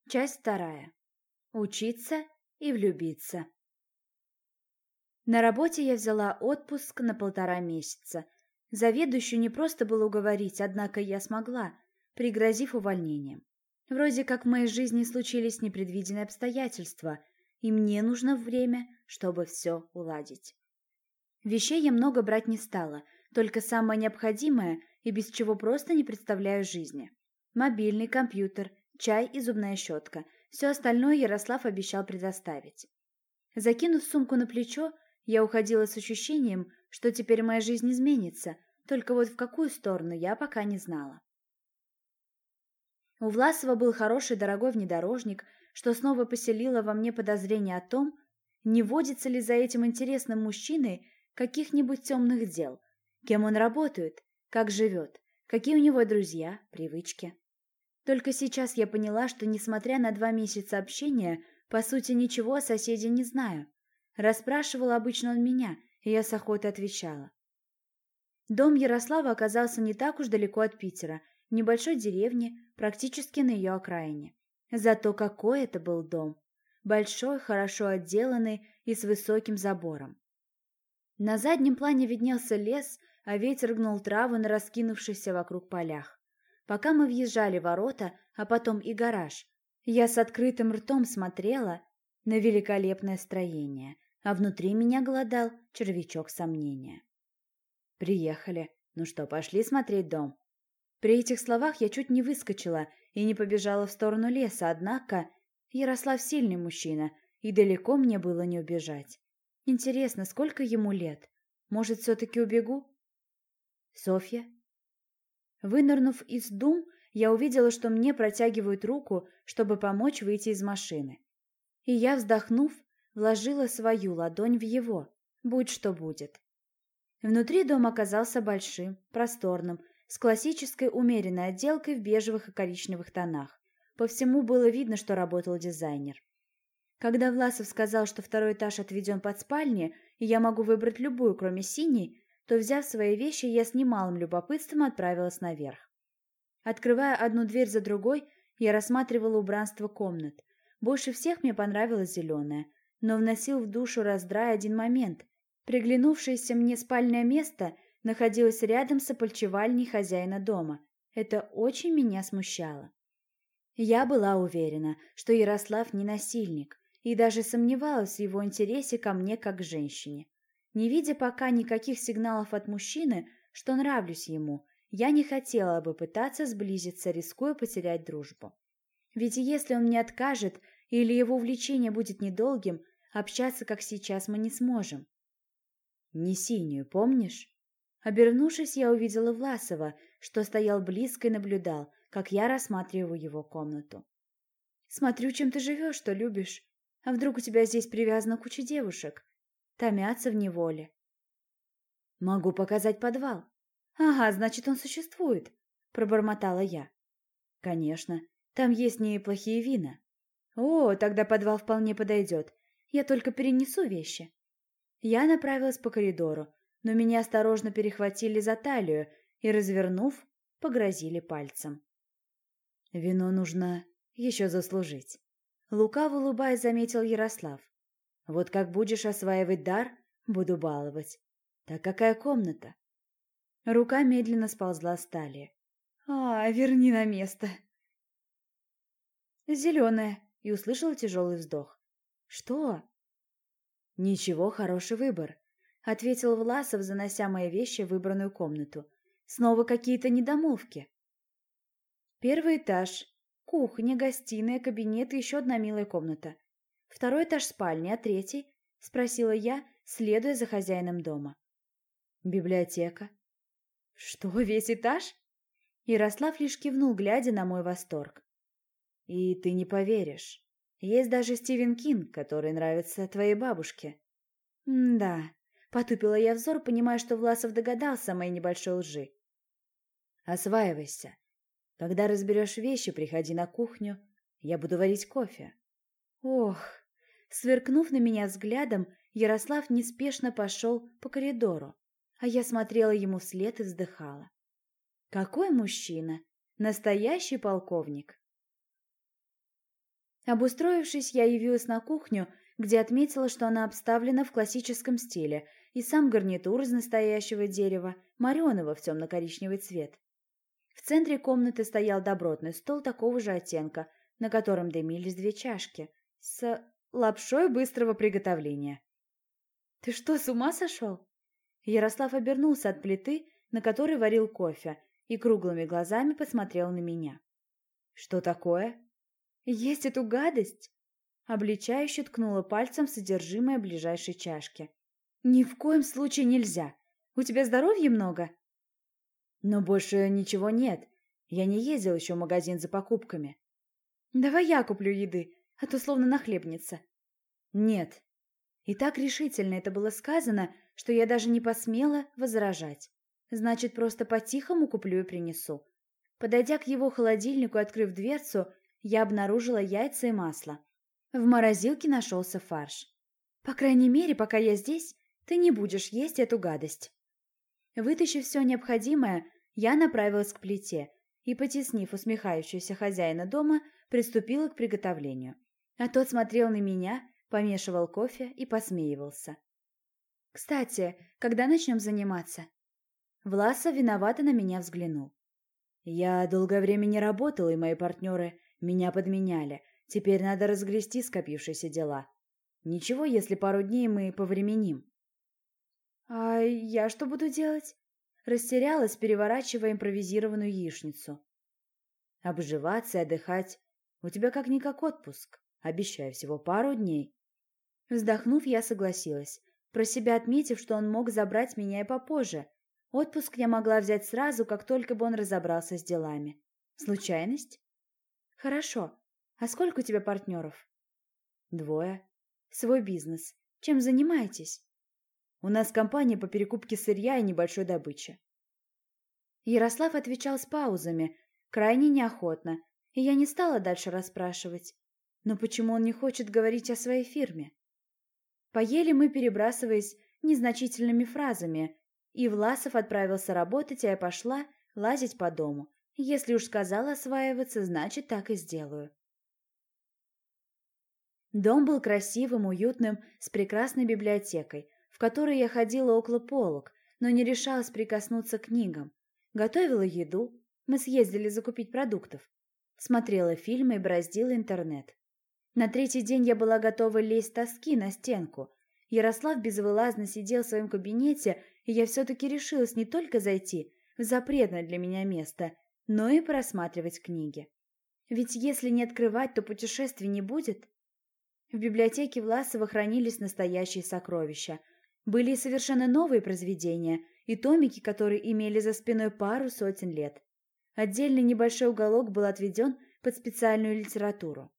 Часть вторая. Учиться и влюбиться. На работе я взяла отпуск на 1,5 месяца. Заведующую не просто было уговорить, однако я смогла, пригрозив увольнением. Вроде как в моей жизни случились непредвиденные обстоятельства, и мне нужно время, чтобы все уладить. Вещей я много брать не стала, только самое необходимое и без чего просто не представляю жизни. Мобильный, компьютер, чай и зубная щетка. Все остальное Ярослав обещал предоставить. Закинув сумку на плечо, я уходила с ощущением, что теперь моя жизнь изменится, только вот в какую сторону я пока не знала. У Власова был хороший дорогой внедорожник, что снова поселило во мне подозрение о том, не водится ли за этим интересным мужчиной каких-нибудь темных дел, кем он работает, как живет, какие у него друзья, привычки. Только сейчас я поняла, что, несмотря на 2 месяца общения, по сути, ничего о соседе не знаю. Расспрашивал обычно он меня, и я с охотой отвечала. Дом Ярослава оказался не так уж далеко от Питера, в небольшой деревне, практически на ее окраине. Зато какой это был дом! Большой, хорошо отделанный и с высоким забором. На заднем плане виднелся лес, а ветер гнул траву на раскинувшихся вокруг полях. Пока мы въезжали в ворота, а потом и гараж, я с открытым ртом смотрела на великолепное строение, а внутри меня голодал червячок сомнения. «Приехали. Ну что, пошли смотреть дом?» При этих словах я чуть не выскочила и не побежала в сторону леса, однако Ярослав сильный мужчина, и далеко мне было не убежать. Интересно, сколько ему лет? Может, все-таки убегу? Софья? Вынырнув из дум, я увидела, что мне протягивают руку, чтобы помочь выйти из машины. И я, вздохнув, вложила свою ладонь в его, будь что будет. Внутри дом оказался большим, просторным, с классической умеренной отделкой в бежевых и коричневых тонах. По всему было видно, что работал дизайнер. Когда Власов сказал, что 2-й этаж отведен под спальни, и я могу выбрать любую, кроме синей, то, взяв свои вещи, я с немалым любопытством отправилась наверх. Открывая одну дверь за другой, я рассматривала убранство комнат. Больше всех мне понравилось зеленое, но вносил в душу раздрай один момент. Приглянувшееся мне спальное место находилось рядом с опольчевальней хозяина дома. Это очень меня смущало. Я была уверена, что Ярослав не насильник, и даже сомневалась в его интересе ко мне как к женщине. Не видя пока никаких сигналов от мужчины, что нравлюсь ему, я не хотела бы пытаться сблизиться, рискуя потерять дружбу. Ведь если он мне откажет или его увлечение будет недолгим, общаться, как сейчас, мы не сможем. «Не синюю, помнишь?» Обернувшись, я увидела Власова, что стоял близко и наблюдал, как я рассматриваю его комнату. «Смотрю, чем ты живешь, что любишь. А вдруг у тебя здесь привязана куча девушек? Томятся в неволе». «Могу показать подвал». «Ага, значит, он существует», — пробормотала я. «Конечно, там есть неплохие вина». «О, тогда подвал вполне подойдет. Я только перенесу вещи». Я направилась по коридору, но меня осторожно перехватили за талию и, развернув, погрозили пальцем. «Вино нужно еще заслужить», — лукаво улыбаясь, заметил Ярослав. «Вот как будешь осваивать дар, буду баловать. Так какая комната?» Рука медленно сползла с талии. Верни на место». «Зеленая», — и услышала тяжелый вздох. «Что?» «Ничего, хороший выбор», — ответил Власов, занося мои вещи в выбранную комнату. «Снова какие-то недомолвки». 1-й этаж. Кухня, гостиная, кабинет и еще одна милая комната. 2-й этаж спальни, а 3-й? — спросила я, следуя за хозяином дома. Библиотека. Что, весь этаж? Ярослав лишь кивнул, глядя на мой восторг. И ты не поверишь. Есть даже Стивен Кинг, который нравится твоей бабушке. Да, потупила я взор, понимая, что Власов догадался о моей небольшой лжи. Осваивайся. Когда разберешь вещи, приходи на кухню. Я буду варить кофе. Ох! Сверкнув на меня взглядом, Ярослав неспешно пошел по коридору, а я смотрела ему вслед и вздыхала. Какой мужчина! Настоящий полковник! Обустроившись, я явилась на кухню, где отметила, что она обставлена в классическом стиле, и сам гарнитур из настоящего дерева, мореного в темно-коричневый цвет. В центре комнаты стоял добротный стол такого же оттенка, на котором дымились две чашки с лапшой быстрого приготовления. «Ты что, с ума сошел?» Ярослав обернулся от плиты, на которой варил кофе, и круглыми глазами посмотрел на меня. «Что такое?» «Есть эту гадость?» Обличающе ткнула пальцем в содержимое ближайшей чашки. «Ни в коем случае нельзя. У тебя здоровья много?» «Но больше ничего нет. Я не ездил еще в магазин за покупками». «Давай я куплю еды, а то словно нахлебница». «Нет». И так решительно это было сказано, что я даже не посмела возражать. Значит, просто по-тихому куплю и принесу. Подойдя к его холодильнику и открыв дверцу, я обнаружила яйца и масло. В морозилке нашелся фарш. По крайней мере, пока я здесь, ты не будешь есть эту гадость. Вытащив все необходимое, я направилась к плите и, потеснив усмехающегося хозяина дома, приступила к приготовлению. А тот смотрел на меня, помешивал кофе и посмеивался. «Кстати, когда начнем заниматься?» Власов виновато на меня взглянул. «Я долгое время не работал, и мои партнеры меня подменяли. Теперь надо разгрести скопившиеся дела. Ничего, если пару дней мы повременим». «А я что буду делать?» Растерялась, переворачивая импровизированную яичницу. «Обживаться и отдыхать. У тебя как-никак отпуск. Обещаю, всего пару дней». Вздохнув, я согласилась, про себя отметив, что он мог забрать меня и попозже. Отпуск я могла взять сразу, как только бы он разобрался с делами. Случайность? Хорошо. А сколько у тебя партнеров? 2. Свой бизнес. Чем занимаетесь? У нас компания по перекупке сырья и небольшой добычи. Ярослав отвечал с паузами, крайне неохотно, и я не стала дальше расспрашивать. Но почему он не хочет говорить о своей фирме? Поели мы, перебрасываясь незначительными фразами, и Власов отправился работать, а я пошла лазить по дому. Если уж сказала осваиваться, значит, так и сделаю. Дом был красивым, уютным, с прекрасной библиотекой, в которой я ходила около полок, но не решалась прикоснуться к книгам. Готовила еду, мы съездили закупить продуктов. Смотрела фильмы и бороздила интернет. На 3-й день я была готова лезть с тоски на стенку. Ярослав безвылазно сидел в своем кабинете, и я все-таки решилась не только зайти в запретное для меня место, но и просматривать книги. Ведь если не открывать, то путешествий не будет. В библиотеке Власова хранились настоящие сокровища. Были и совершенно новые произведения, и томики, которые имели за спиной пару сотен лет. Отдельный небольшой уголок был отведен под специальную литературу.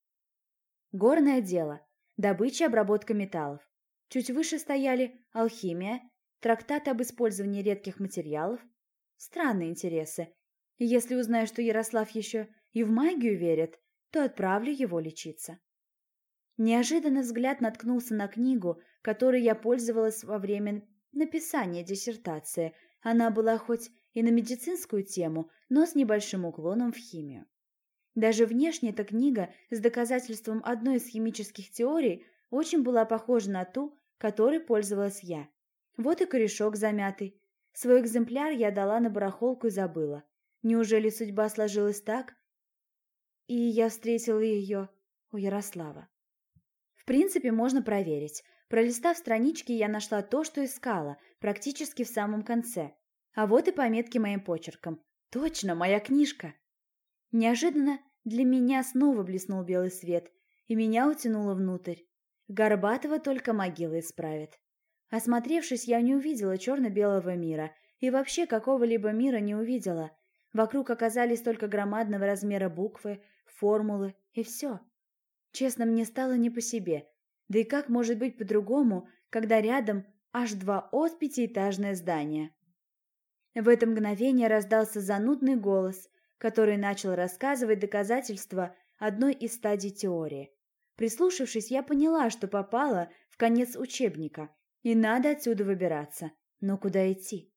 Горное дело, добыча и обработка металлов. Чуть выше стояли алхимия, трактат об использовании редких материалов. Странные интересы. И если узнаю, что Ярослав еще и в магию верит, то отправлю его лечиться. Неожиданно взгляд наткнулся на книгу, которой я пользовалась во время написания диссертации. Она была хоть и на медицинскую тему, но с небольшим уклоном в химию. Даже внешне эта книга с доказательством одной из химических теорий очень была похожа на ту, которой пользовалась я. Вот и корешок замятый. Свой экземпляр я дала на барахолку и забыла. Неужели судьба сложилась так? И я встретила ее у Ярослава. В принципе, можно проверить. Пролистав странички, я нашла то, что искала, практически в самом конце. А вот и пометки моим почерком. Точно, моя книжка. Неожиданно для меня снова блеснул белый свет, и меня утянуло внутрь. Горбатого только могила исправит. Осмотревшись, я не увидела черно-белого мира, и вообще какого-либо мира не увидела. Вокруг оказались только громадного размера буквы, формулы, и все. Честно, мне стало не по себе. Да и как может быть по-другому, когда рядом аж 2 пятиэтажное здание? В это мгновение раздался занудный голос, который начал рассказывать доказательства одной из стадий теории. Прислушавшись, я поняла, что попала в конец учебника, и надо отсюда выбираться. Но куда идти?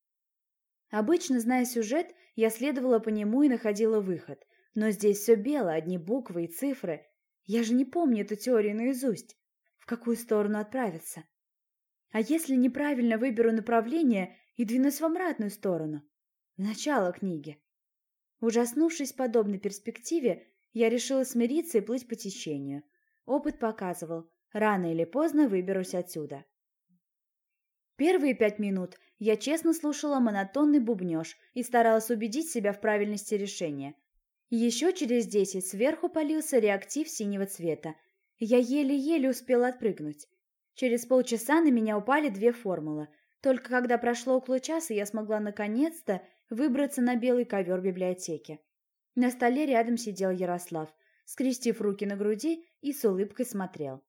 Обычно, зная сюжет, я следовала по нему и находила выход. Но здесь все бело, одни буквы и цифры. Я же не помню эту теорию наизусть. В какую сторону отправиться? А если неправильно выберу направление и двинусь в обратную сторону? В начало книги. Ужаснувшись подобной перспективе, я решила смириться и плыть по течению. Опыт показывал, рано или поздно выберусь отсюда. Первые 5 минут я честно слушала монотонный бубнёж и старалась убедить себя в правильности решения. Еще через 10 сверху полился реактив синего цвета. Я еле-еле успела отпрыгнуть. Через полчаса на меня упали 2 формулы. Только когда прошло около часа, я смогла наконец-то выбраться на белый ковер библиотеки. На столе рядом сидел Ярослав, скрестив руки на груди и с улыбкой смотрел.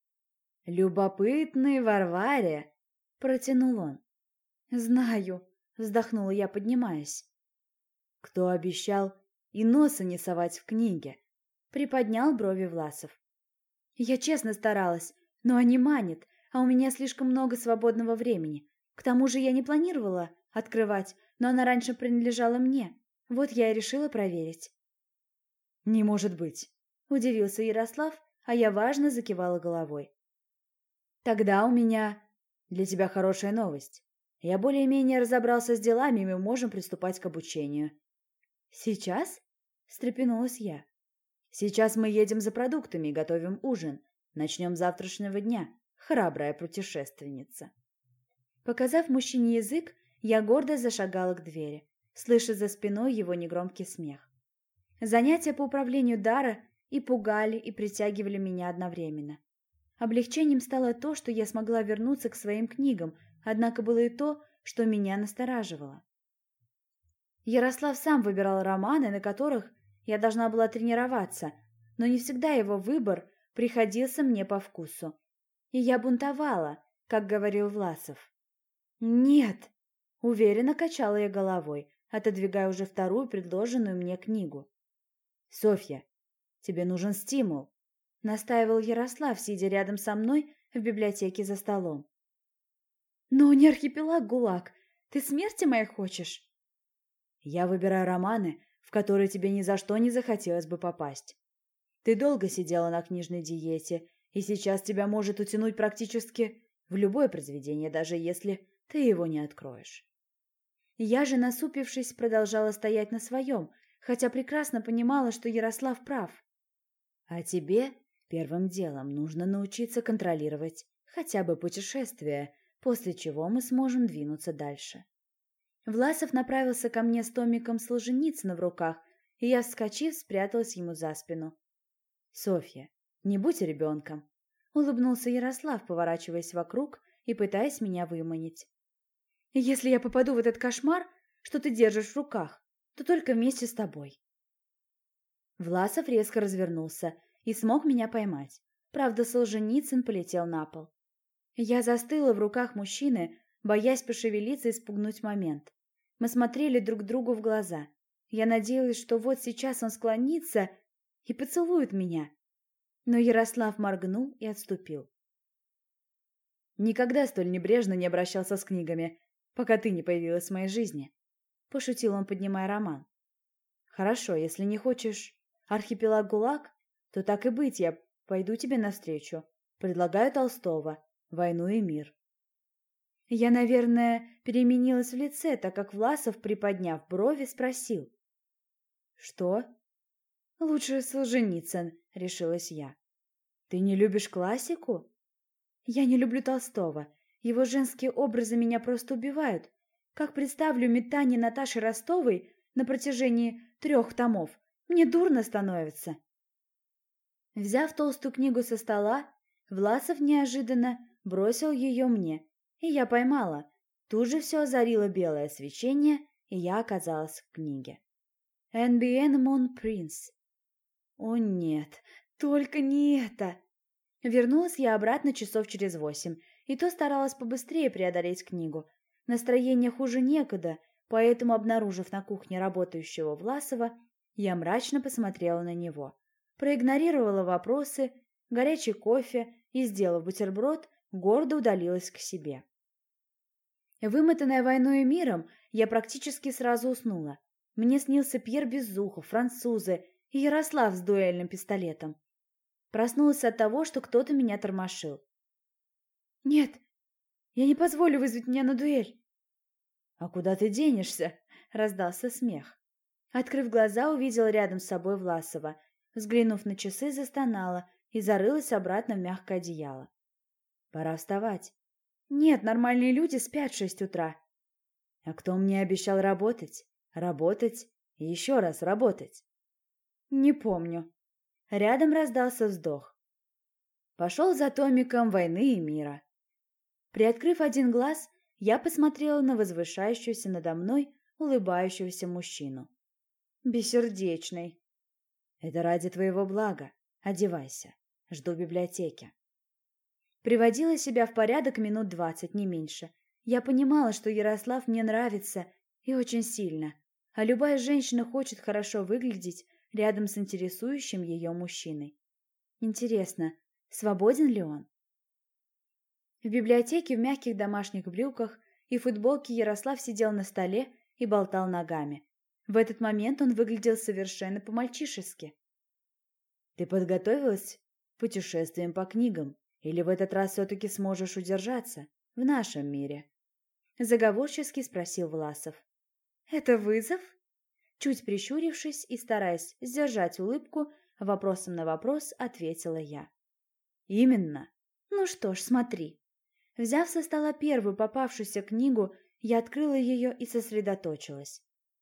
«Любопытный Варваре!» – протянул он. «Знаю», – вздохнула я, поднимаясь. «Кто обещал и носа не совать в книге?» – приподнял брови Власов. «Я честно старалась, но они манят, а у меня слишком много свободного времени. К тому же я не планировала открывать, но она раньше принадлежала мне. Вот я и решила проверить». «Не может быть», – удивился Ярослав, а я важно закивала головой. «Тогда у меня для тебя хорошая новость. Я более-менее разобрался с делами, и мы можем приступать к обучению». «Сейчас?» – встрепенулась я. «Сейчас мы едем за продуктами и готовим ужин. Начнем с завтрашнего дня, храбрая путешественница». Показав мужчине язык, я гордо зашагала к двери, слыша за спиной его негромкий смех. Занятия по управлению дара и пугали, и притягивали меня одновременно. Облегчением стало то, что я смогла вернуться к своим книгам, однако было и то, что меня настораживало. Ярослав сам выбирал романы, на которых я должна была тренироваться, но не всегда его выбор приходился мне по вкусу. И я бунтовала, как говорил Власов. «Нет!» – уверенно качала я головой, отодвигая уже вторую предложенную мне книгу. «Софья, тебе нужен стимул», – настаивал Ярослав, сидя рядом со мной в библиотеке за столом. «Но не архипелаг ГУЛАГ. Ты смерти моей хочешь?» «Я выбираю романы, в которые тебе ни за что не захотелось бы попасть. Ты долго сидела на книжной диете, и сейчас тебя может утянуть практически в любое произведение, даже если ты его не откроешь». Я же, насупившись, продолжала стоять на своем, хотя прекрасно понимала, что Ярослав прав. «А тебе первым делом нужно научиться контролировать хотя бы путешествие, после чего мы сможем двинуться дальше». Власов направился ко мне с томиком Солженицына в руках, и я, вскочив, спряталась ему за спину. «Софья, не будь ребенком», — улыбнулся Ярослав, поворачиваясь вокруг и пытаясь меня выманить. «Если я попаду в этот кошмар, что ты держишь в руках, то только вместе с тобой». Власов резко развернулся и смог меня поймать. Правда, Солженицын полетел на пол. Я застыла в руках мужчины, боясь пошевелиться и спугнуть момент. Мы смотрели друг другу в глаза. Я надеялась, что вот сейчас он склонится и поцелует меня. Но Ярослав моргнул и отступил. «Никогда столь небрежно не обращался с книгами, пока ты не появилась в моей жизни», – пошутил он, поднимая роман. «Хорошо, если не хочешь архипелаг ГУЛАГ, то так и быть, я пойду тебе навстречу. Предлагаю Толстого «Войну и мир». Я, наверное, переменилась в лице, так как Власов, приподняв брови, спросил. «Что?» «Лучше Солженицын», — решилась я. «Ты не любишь классику?» «Я не люблю Толстого. Его женские образы меня просто убивают. Как представлю метание Наташи Ростовой на протяжении 3 томов, мне дурно становится». Взяв толстую книгу со стола, Власов неожиданно бросил ее мне, и я поймала. Тут же все озарило белое свечение, и я оказалась в книге. «NBN Mon Prince». О нет, только не это! Вернулась я обратно часов через 8, и то старалась побыстрее преодолеть книгу. Настроение хуже некуда, поэтому, обнаружив на кухне работающего Власова, я мрачно посмотрела на него. Проигнорировала вопросы, горячий кофе и, сделав бутерброд, гордо удалилась к себе. Вымотанная войной и миром, я практически сразу уснула. Мне снился Пьер Безухов, французы и Ярослав с дуэльным пистолетом. Проснулась от того, что кто-то меня тормошил. «Нет, я не позволю вызвать меня на дуэль!» «А куда ты денешься?» — раздался смех. Открыв глаза, увидела рядом с собой Власова. Взглянув на часы, застонала и зарылась обратно в мягкое одеяло. «Пора вставать». «Нет, нормальные люди спят в 6 утра». «А кто мне обещал работать? Работать и еще раз работать?» «Не помню». Рядом раздался вздох. Пошел за томиком «Войны и мира». Приоткрыв один глаз, я посмотрела на возвышающуюся надо мной улыбающегося мужчину. Бессердечный. «Это ради твоего блага. Одевайся. Жду в библиотеке». Приводила себя в порядок минут 20, не меньше. Я понимала, что Ярослав мне нравится и очень сильно, а любая женщина хочет хорошо выглядеть рядом с интересующим ее мужчиной. Интересно, свободен ли он? В библиотеке в мягких домашних брюках и футболке Ярослав сидел на столе и болтал ногами. В этот момент он выглядел совершенно по-мальчишески. «Ты подготовилась к путешествиям по книгам? Или в этот раз все-таки сможешь удержаться в нашем мире?» Заговорчески спросил Власов. «Это вызов?» Чуть прищурившись и стараясь сдержать улыбку, вопросом на вопрос ответила я. «Именно. Ну что ж, смотри». Взяв со стола первую попавшуюся книгу, я открыла ее и сосредоточилась.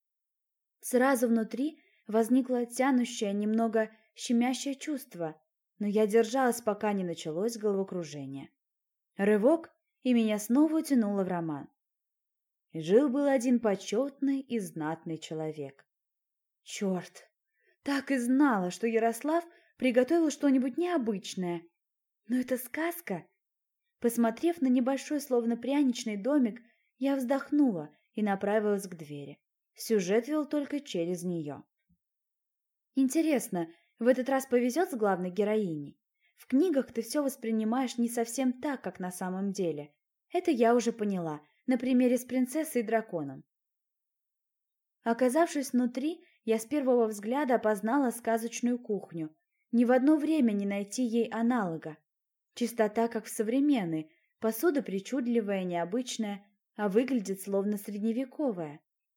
Сразу внутри возникло тянущее, немного щемящее чувство, но я держалась, пока не началось головокружение. Рывок, и меня снова утянуло в роман. Жил-был один почетный и знатный человек. Черт! Так и знала, что Ярослав приготовил что-нибудь необычное. Но это сказка. Посмотрев на небольшой, словно пряничный домик, я вздохнула и направилась к двери. Сюжет вел только через нее. Интересно, в этот раз повезет с главной героиней? В книгах ты все воспринимаешь не совсем так, как на самом деле. Это я уже поняла, на примере с принцессой и драконом. Оказавшись внутри, я с первого взгляда опознала сказочную кухню. Ни в одно время не найти ей аналога. Чистота, как в современной, посуда причудливая, необычная, а выглядит словно средневековая.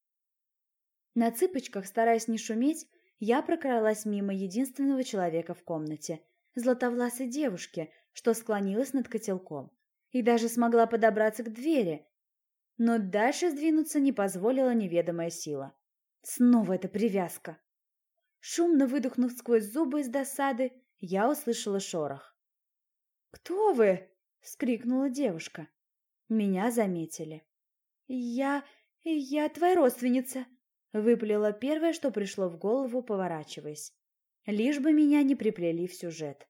На цыпочках, стараясь не шуметь, я прокралась мимо единственного человека в комнате, златовласой девушки, что склонилась над котелком, и даже смогла подобраться к двери, но дальше сдвинуться не позволила неведомая сила. Снова эта привязка. Шумно выдохнув сквозь зубы из досады, я услышала шорох. «Кто вы?» — вскрикнула девушка. Меня заметили. «Я твоя родственница», — выпалила первое, что пришло в голову, поворачиваясь. Лишь бы меня не приплели в сюжет.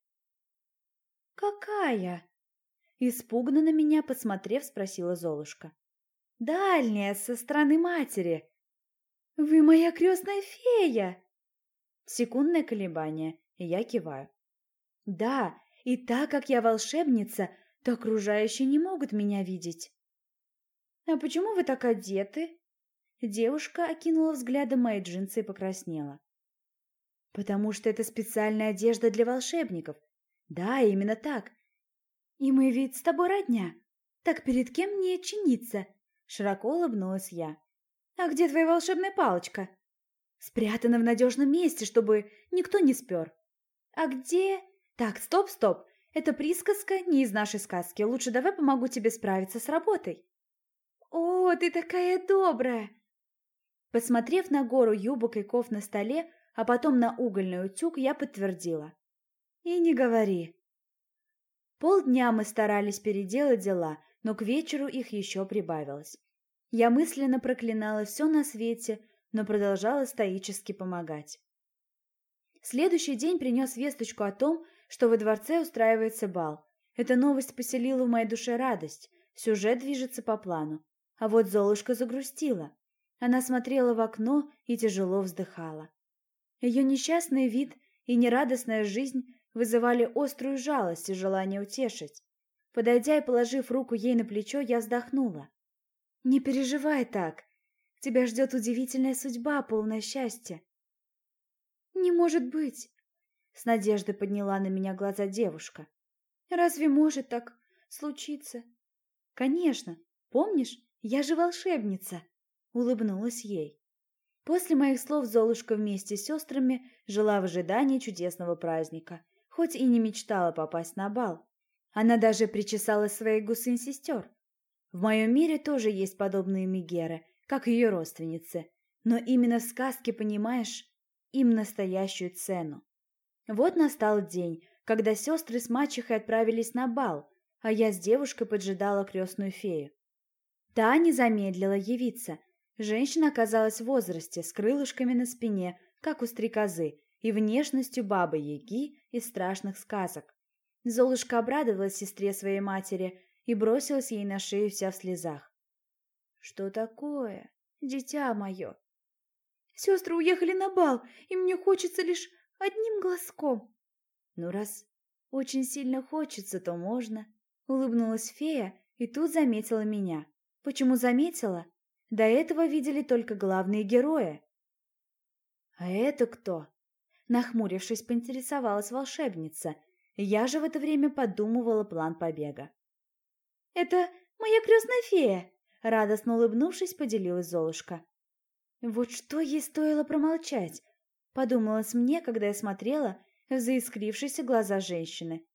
«Какая?» — испуганно на меня, посмотрев, спросила Золушка. «Дальняя, со стороны матери». «Вы моя крестная фея!» Секундное колебание, и я киваю. «Да, и так как я волшебница, то окружающие не могут меня видеть». «А почему вы так одеты?» Девушка окинула взглядом мои джинсы и покраснела. «Потому что это специальная одежда для волшебников. Да, именно так. И мы ведь с тобой родня. Так перед кем мне чиниться?» Широко улыбнулась я. «А где твоя волшебная палочка?» «Спрятана в надежном месте, чтобы никто не спер». «А где...» «Так, стоп. Это присказка не из нашей сказки. Лучше давай помогу тебе справиться с работой». «О, ты такая добрая!» Посмотрев на гору юбок и ков на столе, а потом на угольный утюг, я подтвердила. «И не говори». Полдня мы старались переделать дела, но к вечеру их еще прибавилось. Я мысленно проклинала все на свете, но продолжала стоически помогать. Следующий день принес весточку о том, что во дворце устраивается бал. Эта новость поселила в моей душе радость. Сюжет движется по плану. А вот Золушка загрустила. Она смотрела в окно и тяжело вздыхала. Ее несчастный вид и нерадостная жизнь вызывали острую жалость и желание утешить. Подойдя и положив руку ей на плечо, я вздохнула. «Не переживай так. Тебя ждет удивительная судьба, полное счастья». «Не может быть. С надеждой подняла на меня глаза девушка. Разве может так случиться? Конечно. Помнишь, я же волшебница, улыбнулась ей. После моих слов Золушка вместе с сестрами жила в ожидании чудесного праздника, хоть и не мечтала попасть на бал. Она даже причесала своих гусынь-сестер. В моем мире тоже есть подобные мегеры, как ее родственницы, но именно в сказке понимаешь им настоящую цену. Вот настал день, когда сестры с мачехой отправились на бал, а я с девушкой поджидала крестную фею. Та не замедлила явиться. Женщина оказалась в возрасте, с крылышками на спине, как у стрекозы, и внешностью бабы-яги из страшных сказок. Золушка обрадовалась сестре своей матери и бросилась ей на шею вся в слезах. «Что такое, дитя мое?» «Сестры уехали на бал, и мне хочется лишь одним глазком». «Ну, раз очень сильно хочется, то можно», — улыбнулась фея и тут заметила меня. Почему заметила? До этого видели только главные герои. «А это кто?» Нахмурившись, поинтересовалась волшебница. Я же в это время подумывала план побега. «Это моя крестная фея!» Радостно улыбнувшись, поделилась Золушка. Вот что ей стоило промолчать, подумалось мне, когда я смотрела в заискрившиеся глаза женщины.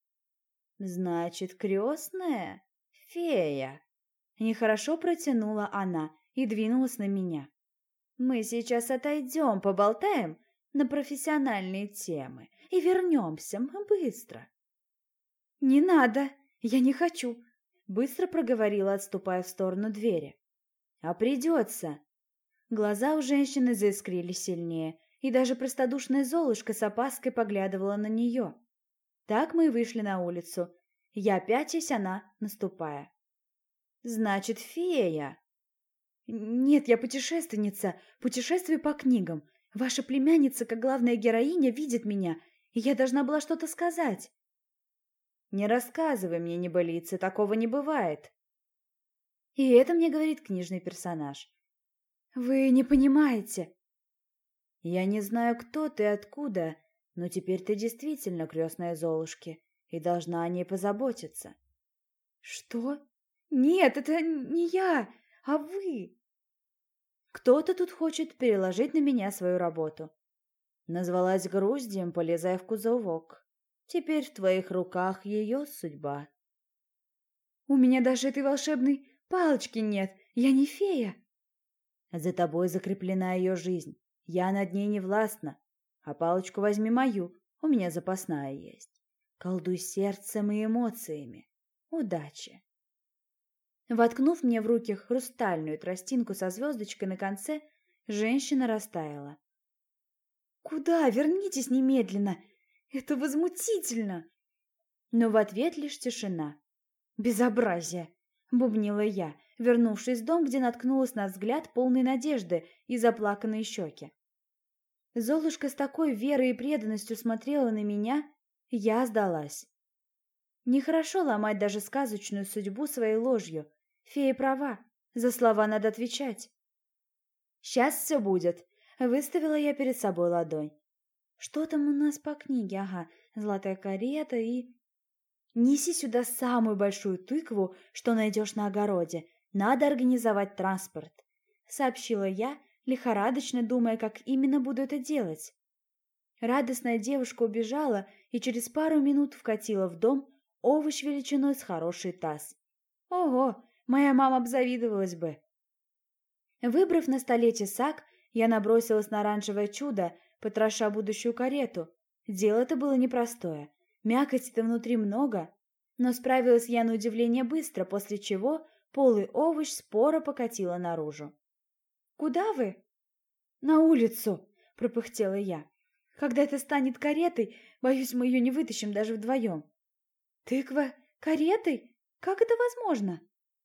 «Значит, крестная фея!» Нехорошо протянула она и двинулась на меня. «Мы сейчас отойдем, поболтаем на профессиональные темы и вернемся быстро». «Не надо, я не хочу», — быстро проговорила, отступая в сторону двери. «А придется». Глаза у женщины заискрили сильнее, и даже простодушная Золушка с опаской поглядывала на нее. Так мы и вышли на улицу. Я пятясь, она наступая. «Значит, фея?» «Нет, я путешественница, путешествую по книгам. Ваша племянница, как главная героиня, видит меня, и я должна была что-то сказать». «Не рассказывай мне небылицы, такого не бывает». И это мне говорит книжный персонаж. «Вы не понимаете». «Я не знаю, кто ты и откуда, но теперь ты действительно крестная Золушки и должна о ней позаботиться». «Что? Нет, это не я, а вы!» «Кто-то тут хочет переложить на меня свою работу». Назвалась груздем, полезая в кузовок. Теперь в твоих руках ее судьба. «У меня даже этой волшебной палочки нет, я не фея». «За тобой закреплена ее жизнь, я над ней не властна. А палочку возьми мою, у меня запасная есть. Колдуй сердцем и эмоциями. Удачи!» Воткнув мне в руки хрустальную тростинку со звездочкой на конце, женщина растаяла. «Куда? Вернитесь немедленно! Это возмутительно!» Но в ответ лишь тишина. «Безобразие!» — бубнила я, вернувшись в дом, где наткнулась на взгляд полной надежды и заплаканные щеки. Золушка с такой верой и преданностью смотрела на меня, я сдалась. Нехорошо ломать даже сказочную судьбу своей ложью. Фея права, за слова надо отвечать. «Сейчас все будет», — выставила я перед собой ладонь. «Что там у нас по книге? Ага, золотая карета и...» «Неси сюда самую большую тыкву, что найдешь на огороде. Надо организовать транспорт», — сообщила я, лихорадочно думая, как именно буду это делать. Радостная девушка убежала и через пару минут вкатила в дом овощ величиной с хороший таз. Ого, моя мама обзавидовалась бы. Выбрав на столе тесак, я набросилась на оранжевое чудо, потроша будущую карету. Дело-то было непростое. Мякоти-то внутри много, но справилась я на удивление быстро, после чего полый овощ споро покатила наружу. «Куда вы?» «На улицу», — пропыхтела я. «Когда это станет каретой, боюсь, мы ее не вытащим даже вдвоем». «Тыква каретой? Как это возможно?»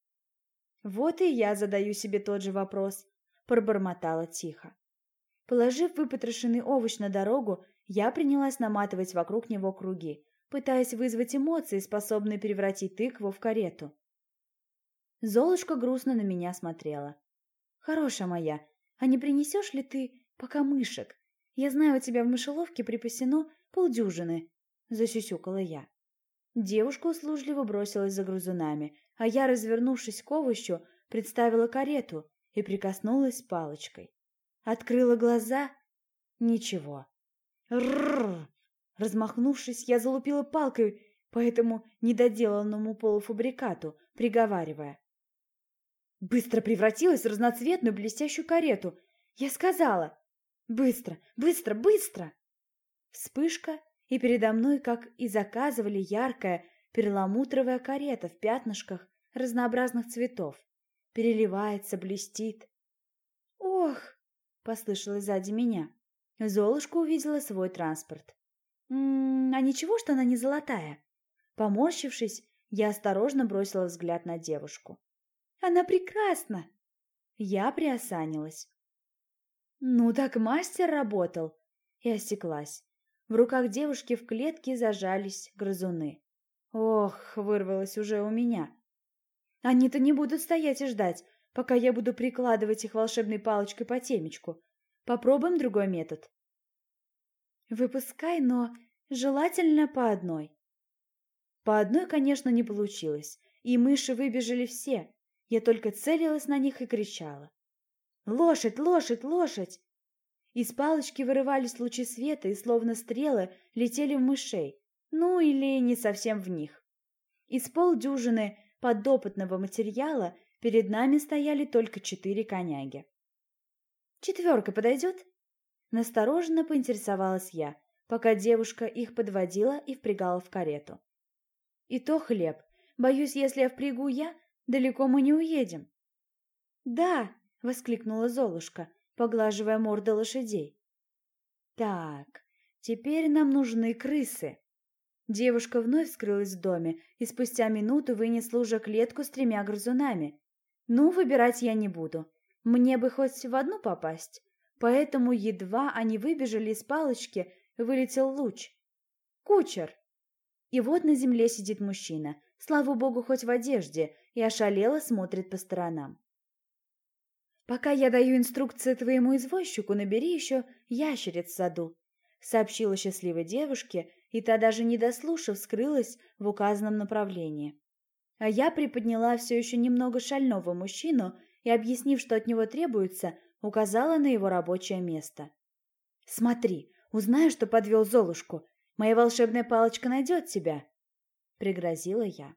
«Вот и я задаю себе тот же вопрос», — пробормотала тихо. Положив выпотрошенный овощ на дорогу, я принялась наматывать вокруг него круги, пытаясь вызвать эмоции, способные превратить тыкву в карету. Золушка грустно на меня смотрела. «Хорошая моя, а не принесешь ли ты пока мышек? Я знаю, у тебя в мышеловке припасено полдюжины», — засюсюкала я. Девушка услужливо бросилась за грызунами, а я, развернувшись к овощу, представила карету и прикоснулась палочкой. Открыла глаза — ничего. Рррр! Размахнувшись, я залупила палкой по этому недоделанному полуфабрикату, приговаривая: «Быстро превратилась в разноцветную блестящую карету! Я сказала! Быстро, быстро, быстро!» Вспышка, и передо мной, как и заказывали, яркая перламутровая карета в пятнышках разнообразных цветов. Переливается, блестит. «Ох!» — послышалось сзади меня. Золушка увидела свой транспорт. А ничего, что она не золотая?» Поморщившись, я осторожно бросила взгляд на девушку. «Она прекрасна!» Я приосанилась. «Ну так мастер работал!» И осеклась. В руках девушки в клетке зажались грызуны. «Ох!» — вырвалось уже у меня. «Они-то не будут стоять и ждать, пока я буду прикладывать их волшебной палочкой по темечку. Попробуем другой метод». «Выпускай, но желательно по одной». По одной, конечно, не получилось, и мыши выбежали все. Я только целилась на них и кричала: «Лошадь, лошадь, лошадь!» Из палочки вырывались лучи света и, словно стрелы, летели в мышей, ну или не совсем в них. Из полдюжины подопытного материала перед нами стояли только 4 коняги. «4 подойдет?» Настороженно поинтересовалась я, пока девушка их подводила и впрягала в карету. «И то хлеб. Боюсь, если я впрягу я, далеко мы не уедем». «Да!» — воскликнула Золушка, поглаживая морды лошадей. «Так, теперь нам нужны крысы». Девушка вновь скрылась в доме и спустя минуту вынесла уже клетку с 3 грызунами. Ну, выбирать я не буду. Мне бы хоть в одну попасть. Поэтому едва они выбежали из палочки, вылетел луч. Кучер! И вот на земле сидит мужчина, слава богу, хоть в одежде, и ошалело смотрит по сторонам. «Пока я даю инструкции твоему извозчику, набери еще ящериц в саду», — сообщила счастливой девушке, и та, даже не дослушав, скрылась в указанном направлении. А я приподняла все еще немного шального мужчину и, объяснив, что от него требуется, указала на его рабочее место. «Смотри, узнаю, что подвел Золушку. Моя волшебная палочка найдет тебя», — пригрозила я.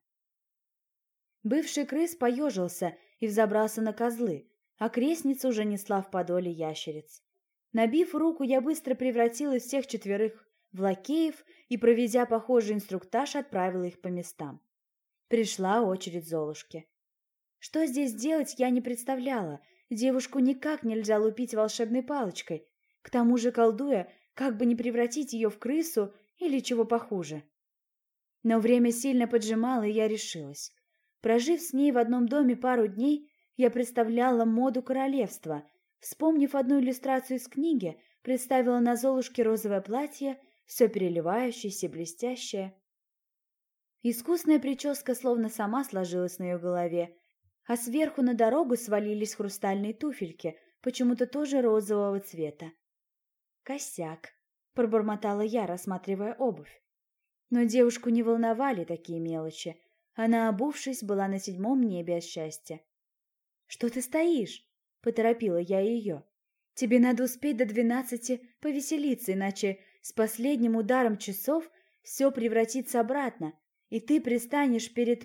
Бывший крыс поежился и взобрался на козлы, а крестница уже несла в подоле ящериц. Набив руку, я быстро превратила всех 4 в лакеев и, проведя похожий инструктаж, отправила их по местам. Пришла очередь Золушки. Что здесь делать, я не представляла. Девушку никак нельзя лупить волшебной палочкой, к тому же колдуя, как бы не превратить ее в крысу или чего похуже. Но время сильно поджимало, и я решилась. Прожив с ней в одном доме пару дней, я представляла моду королевства. Вспомнив одну иллюстрацию из книги, представила на Золушке розовое платье, все переливающееся и блестящее. Искусная прическа словно сама сложилась на ее голове, а сверху на дорогу свалились хрустальные туфельки, почему-то тоже розового цвета. «Косяк», — пробормотала я, рассматривая обувь. Но девушку не волновали такие мелочи. Она, обувшись, была на 7-м небе от счастья. «Что ты стоишь?» — поторопила я ее. «Тебе надо успеть до 12 повеселиться, иначе с последним ударом часов все превратится обратно, и ты пристанешь перед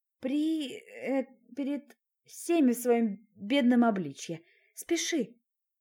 всеми в своем бедном обличье. Спеши!»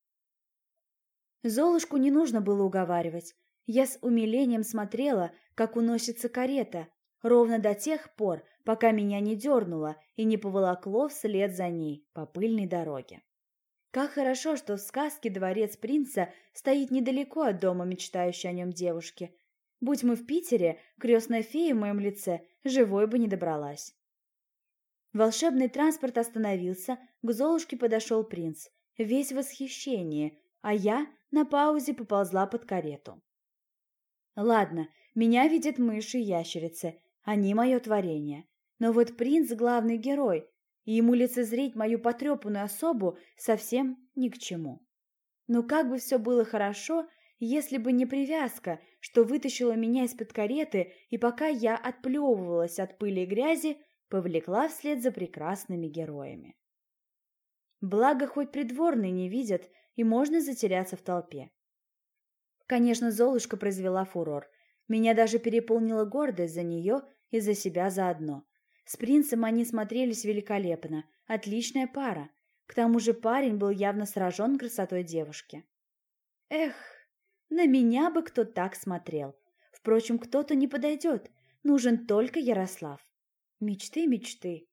Золушку не нужно было уговаривать. Я с умилением смотрела, как уносится карета, ровно до тех пор, пока меня не дернуло и не поволокло вслед за ней по пыльной дороге. Как хорошо, что в сказке дворец принца стоит недалеко от дома мечтающей о нем девушки. Будь мы в Питере, крестная фея в моем лице живой бы не добралась. Волшебный транспорт остановился, к Золушке подошел принц, весь в восхищении, а я на паузе поползла под карету. Ладно, меня видят мыши и ящерицы, они мое творение. Но вот принц — главный герой, и ему лицезреть мою потрепанную особу совсем ни к чему. Но как бы все было хорошо, Если бы не привязка, что вытащила меня из-под кареты, и пока я отплевывалась от пыли и грязи, повлекла вслед за прекрасными героями. Благо, хоть придворные не видят, и можно затеряться в толпе. Конечно, Золушка произвела фурор. Меня даже переполнила гордость за нее и за себя заодно. С принцем они смотрелись великолепно, отличная пара. К тому же парень был явно сражен красотой девушки. Эх, на меня бы кто так смотрел. Впрочем, кто-то не подойдет, нужен только Ярослав. Мечты, мечты.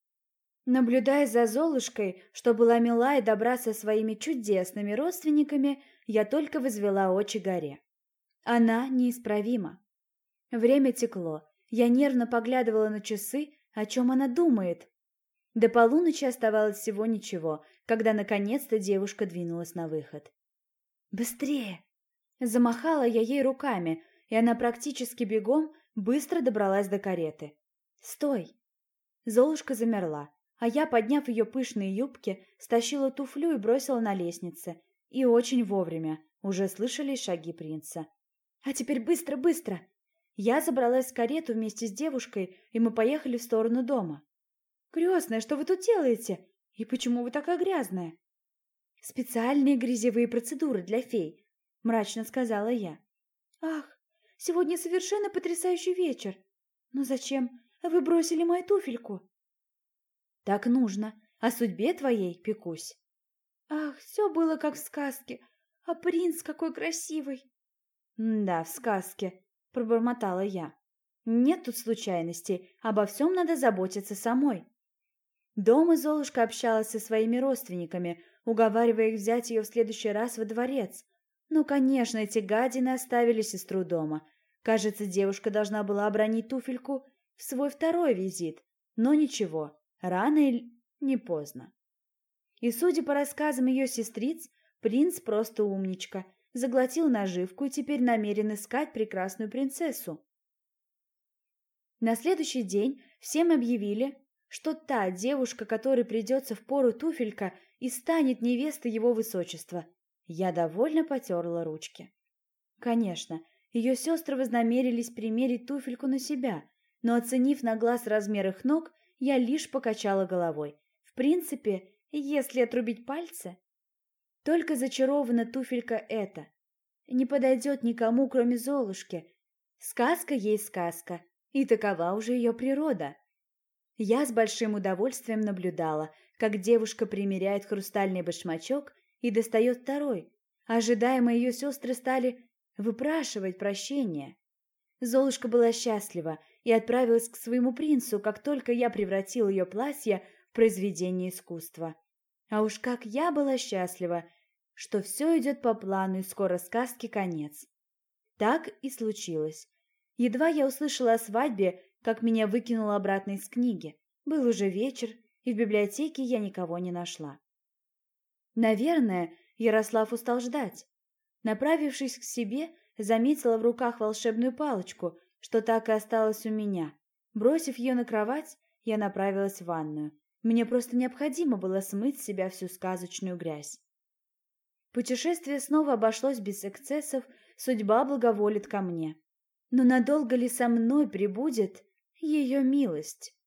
Наблюдая за Золушкой, что была мила и добра со своими чудесными родственниками, я только возвела очи горе. Она неисправима. Время текло. Я нервно поглядывала на часы, о чем она думает. До полуночи оставалось всего ничего, когда наконец-то девушка двинулась на выход. «Быстрее!» Замахала я ей руками, и она практически бегом быстро добралась до кареты. «Стой!» Золушка замерла, а я, подняв ее пышные юбки, стащила туфлю и бросила на лестнице. И очень вовремя, уже слышались шаги принца. «А теперь быстро, быстро!» Я забралась в карету вместе с девушкой, и мы поехали в сторону дома. «Крестная, что вы тут делаете? И почему вы такая грязная?» «Специальные грязевые процедуры для фей», — мрачно сказала я. «Ах, сегодня совершенно потрясающий вечер! Но зачем вы бросили мою туфельку?» «Так нужно. О судьбе твоей пекусь». «Ах, все было как в сказке. А принц какой красивый!» «Да, в сказке», — пробормотала я. «Нет тут случайностей, обо всем надо заботиться самой». Дома Золушка общалась со своими родственниками, уговаривая их взять ее в следующий раз во дворец. Ну, конечно, эти гадины оставили сестру дома. Кажется, девушка должна была обронить туфельку в свой второй визит. Но ничего, рано или не поздно. И, судя по рассказам ее сестриц, принц просто умничка, заглотил наживку и теперь намерен искать прекрасную принцессу. На следующий день всем объявили, что та девушка, которой придется впору туфелька, и станет невестой его высочества. Я довольно потерла ручки. Конечно, ее сестры вознамерились примерить туфельку на себя, но, оценив на глаз размер их ног, я лишь покачала головой. В принципе, если отрубить пальцы, только зачарована туфелька эта. Не подойдет никому, кроме Золушки. Сказка есть сказка, и такова уже ее природа. Я с большим удовольствием наблюдала, как девушка примеряет хрустальный башмачок и достает второй. Ожидаемо ее сестры стали выпрашивать прощения. Золушка была счастлива и отправилась к своему принцу, как только я превратила ее платье в произведение искусства. А уж как я была счастлива, что все идет по плану и скоро сказке конец. Так и случилось. Едва я услышала о свадьбе, как меня выкинуло обратно из книги. Был уже вечер, и в библиотеке я никого не нашла. Наверное, Ярослав устал ждать. Направившись к себе, заметила в руках волшебную палочку, что так и осталась у меня. Бросив ее на кровать, я направилась в ванную. Мне просто необходимо было смыть с себя всю сказочную грязь. Путешествие снова обошлось без эксцессов, судьба благоволит ко мне. Но надолго ли со мной пребудет ее милость?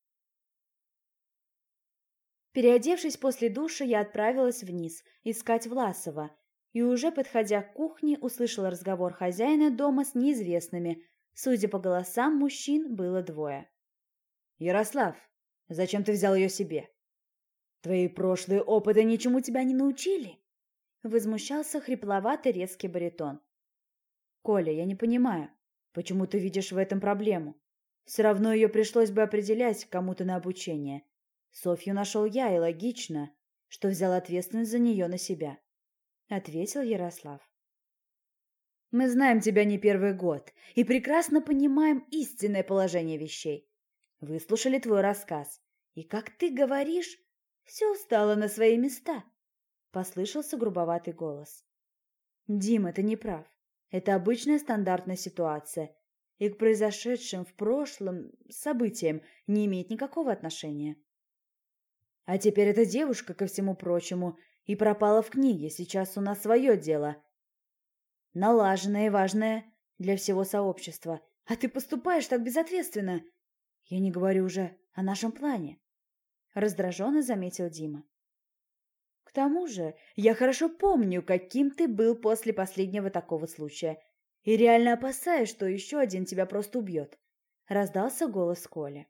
Переодевшись после душа, я отправилась вниз искать Власова, и уже подходя к кухне, услышала разговор хозяина дома с неизвестными. Судя по голосам, мужчин было двое. «Ярослав, зачем ты взял ее себе? Твои прошлые опыты ничему тебя не научили?» Возмущался хрипловатый резкий баритон. «Коля, я не понимаю, почему ты видишь в этом проблему? Все равно ее пришлось бы определять кому-то на обучение. Софью нашел я, и логично, что взял ответственность за нее на себя», — ответил Ярослав. «Мы знаем тебя не первый год и прекрасно понимаем истинное положение вещей. Выслушали твой рассказ, и, как ты говоришь, все встало на свои места», — послышался грубоватый голос. «Дима, ты не прав. Это обычная стандартная ситуация, и к произошедшим в прошлом событиям не имеет никакого отношения. А теперь эта девушка, ко всему прочему, и пропала в книге, сейчас у нас свое дело. налаженная и важная для всего сообщества. А ты поступаешь так безответственно. Я не говорю уже о нашем плане. Раздраженно заметил Дима. К тому же, я хорошо помню, каким ты был после последнего такого случая. И реально опасаюсь, что еще один тебя просто убьет. Раздался голос Коли.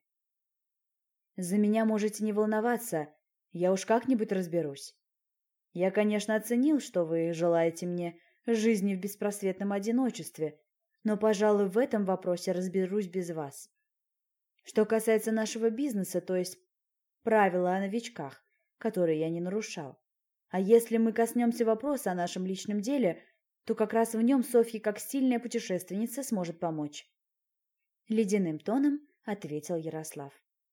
За меня можете не волноваться, я уж как-нибудь разберусь. Я, конечно, оценил, что вы желаете мне жизни в беспросветном одиночестве, но, пожалуй, в этом вопросе разберусь без вас. Что касается нашего бизнеса, то есть правила о новичках, которые я не нарушал. А если мы коснемся вопроса о нашем личном деле, то как раз в нем Софья, как сильная путешественница, сможет помочь. Ледяным тоном ответил Ярослав.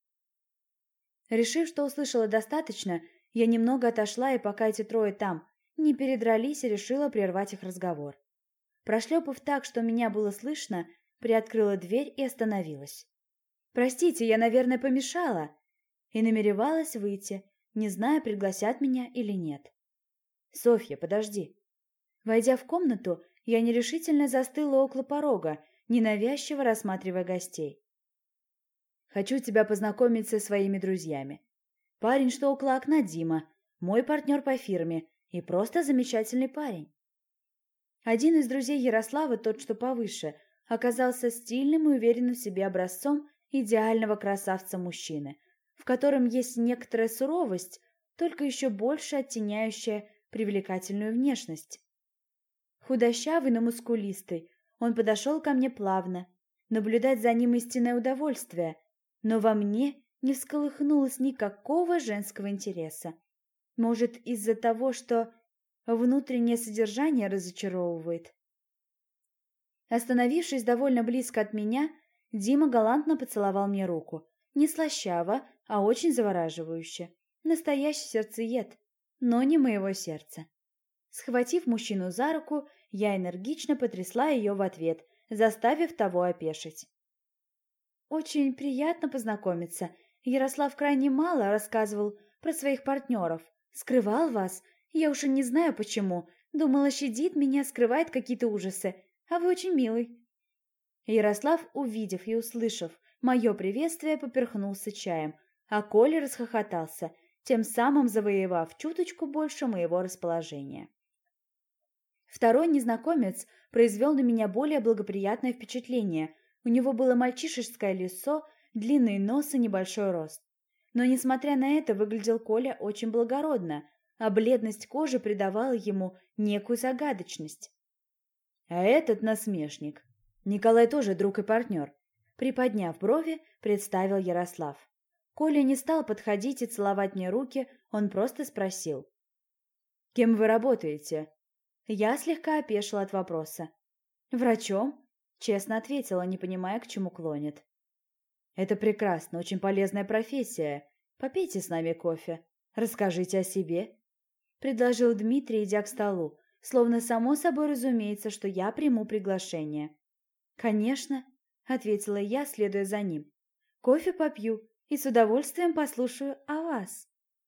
Решив, что услышала достаточно, я немного отошла, и пока эти трое там не передрались, решила прервать их разговор. Прошлепав так, что меня было слышно, приоткрыла дверь и остановилась. «Простите, я, наверное, помешала», и намеревалась выйти, не зная, пригласят меня или нет. «Софья, подожди». Войдя в комнату, я нерешительно застыла около порога, ненавязчиво рассматривая гостей. «Хочу тебя познакомить со своими друзьями. Парень, что около окна, Дима, мой партнер по фирме и просто замечательный парень». Один из друзей Ярослава, тот, что повыше, оказался стильным и уверенным в себе образцом идеального красавца-мужчины, в котором есть некоторая суровость, только еще больше оттеняющая привлекательную внешность. Худощавый, но мускулистый, он подошел ко мне плавно. Наблюдать за ним истинное удовольствие, но во мне не всколыхнулось никакого женского интереса. Может, из-за того, что внутреннее содержание разочаровывает. Остановившись довольно близко от меня, Дима галантно поцеловал мне руку. Не слащаво, а очень завораживающе. Настоящий сердцеед, но не моего сердца. Схватив мужчину за руку, я энергично потрясла ее в ответ, заставив того опешить. «Очень приятно познакомиться. Ярослав крайне мало рассказывал про своих партнеров. Скрывал вас. Я уж и не знаю почему. Думала, щадит меня, скрывает какие-то ужасы. А вы очень милый». Ярослав, увидев и услышав мое приветствие, поперхнулся чаем, а Коля расхохотался, тем самым завоевав чуточку больше моего расположения. Второй незнакомец произвел на меня более благоприятное впечатление. У него было мальчишеское лицо, длинный нос и небольшой рост. Но, несмотря на это, выглядел Коля очень благородно, а бледность кожи придавала ему некую загадочность. А этот насмешник. Николай тоже друг и партнер. Приподняв брови, представил Ярослав. Коля не стал подходить и целовать мне руки, он просто спросил. «Кем вы работаете?» Я слегка опешила от вопроса. «Врачом?» — честно ответила, не понимая, к чему клонит. «Это прекрасно, очень полезная профессия. Попейте с нами кофе. Расскажите о себе», — предложил Дмитрий, идя к столу, словно само собой разумеется, что я приму приглашение. «Конечно», — ответила я, следуя за ним. «Кофе попью и с удовольствием послушаю о вас».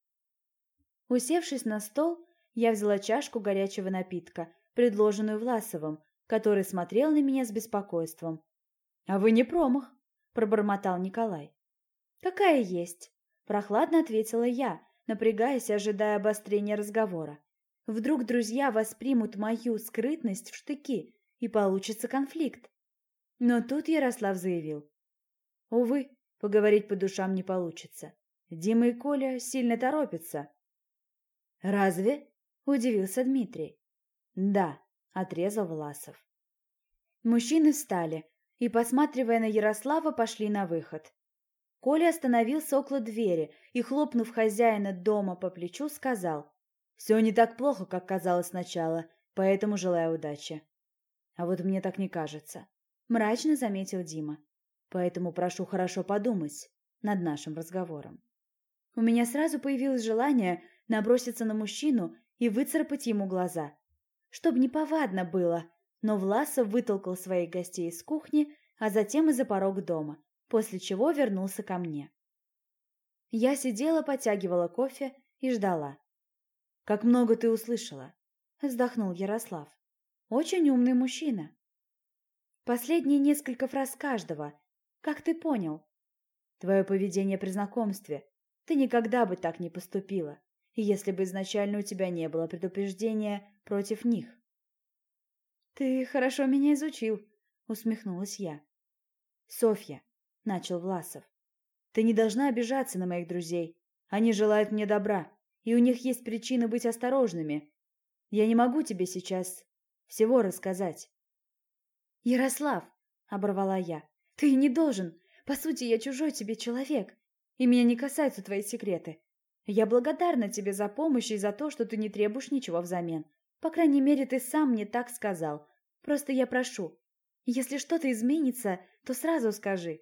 Усевшись на стол, я взяла чашку горячего напитка, предложенную Власовым, который смотрел на меня с беспокойством. «А вы не промах», — пробормотал Николай. «Какая есть», — прохладно ответила я, напрягаясь, ожидая обострения разговора. Вдруг друзья воспримут мою скрытность в штыки, и получится конфликт. Но тут Ярослав заявил. «Увы, поговорить по душам не получится. Дима и Коля сильно торопятся». «Разве?» — удивился Дмитрий. «Да», — отрезал Власов. Мужчины встали и, посматривая на Ярослава, пошли на выход. Коля остановился около двери и, хлопнув хозяина дома по плечу, сказал: «Все не так плохо, как казалось сначала, поэтому желаю удачи». «А вот мне так не кажется», — мрачно заметил Дима. «Поэтому прошу хорошо подумать над нашим разговором». У меня сразу появилось желание наброситься на мужчину и выцарапать ему глаза. Чтоб неповадно было, но Власов вытолкал своих гостей из кухни, а затем и за порог дома, после чего вернулся ко мне. Я сидела, потягивала кофе и ждала. «Как много ты услышала?» — вздохнул Ярослав. Очень умный мужчина. Последние несколько фраз каждого. Как ты понял? Твое поведение при знакомстве. Ты никогда бы так не поступила, если бы изначально у тебя не было предупреждения против них. Ты хорошо меня изучил, усмехнулась я. Софья, начал Власов, ты не должна обижаться на моих друзей. Они желают мне добра, и у них есть причины быть осторожными. Я не могу тебе сейчас всего рассказать. Ярослав, оборвала я, ты не должен. По сути, я чужой тебе человек, и меня не касаются твои секреты. Я благодарна тебе за помощь и за то, что ты не требуешь ничего взамен. По крайней мере, ты сам мне так сказал. Просто я прошу, если что-то изменится, то сразу скажи.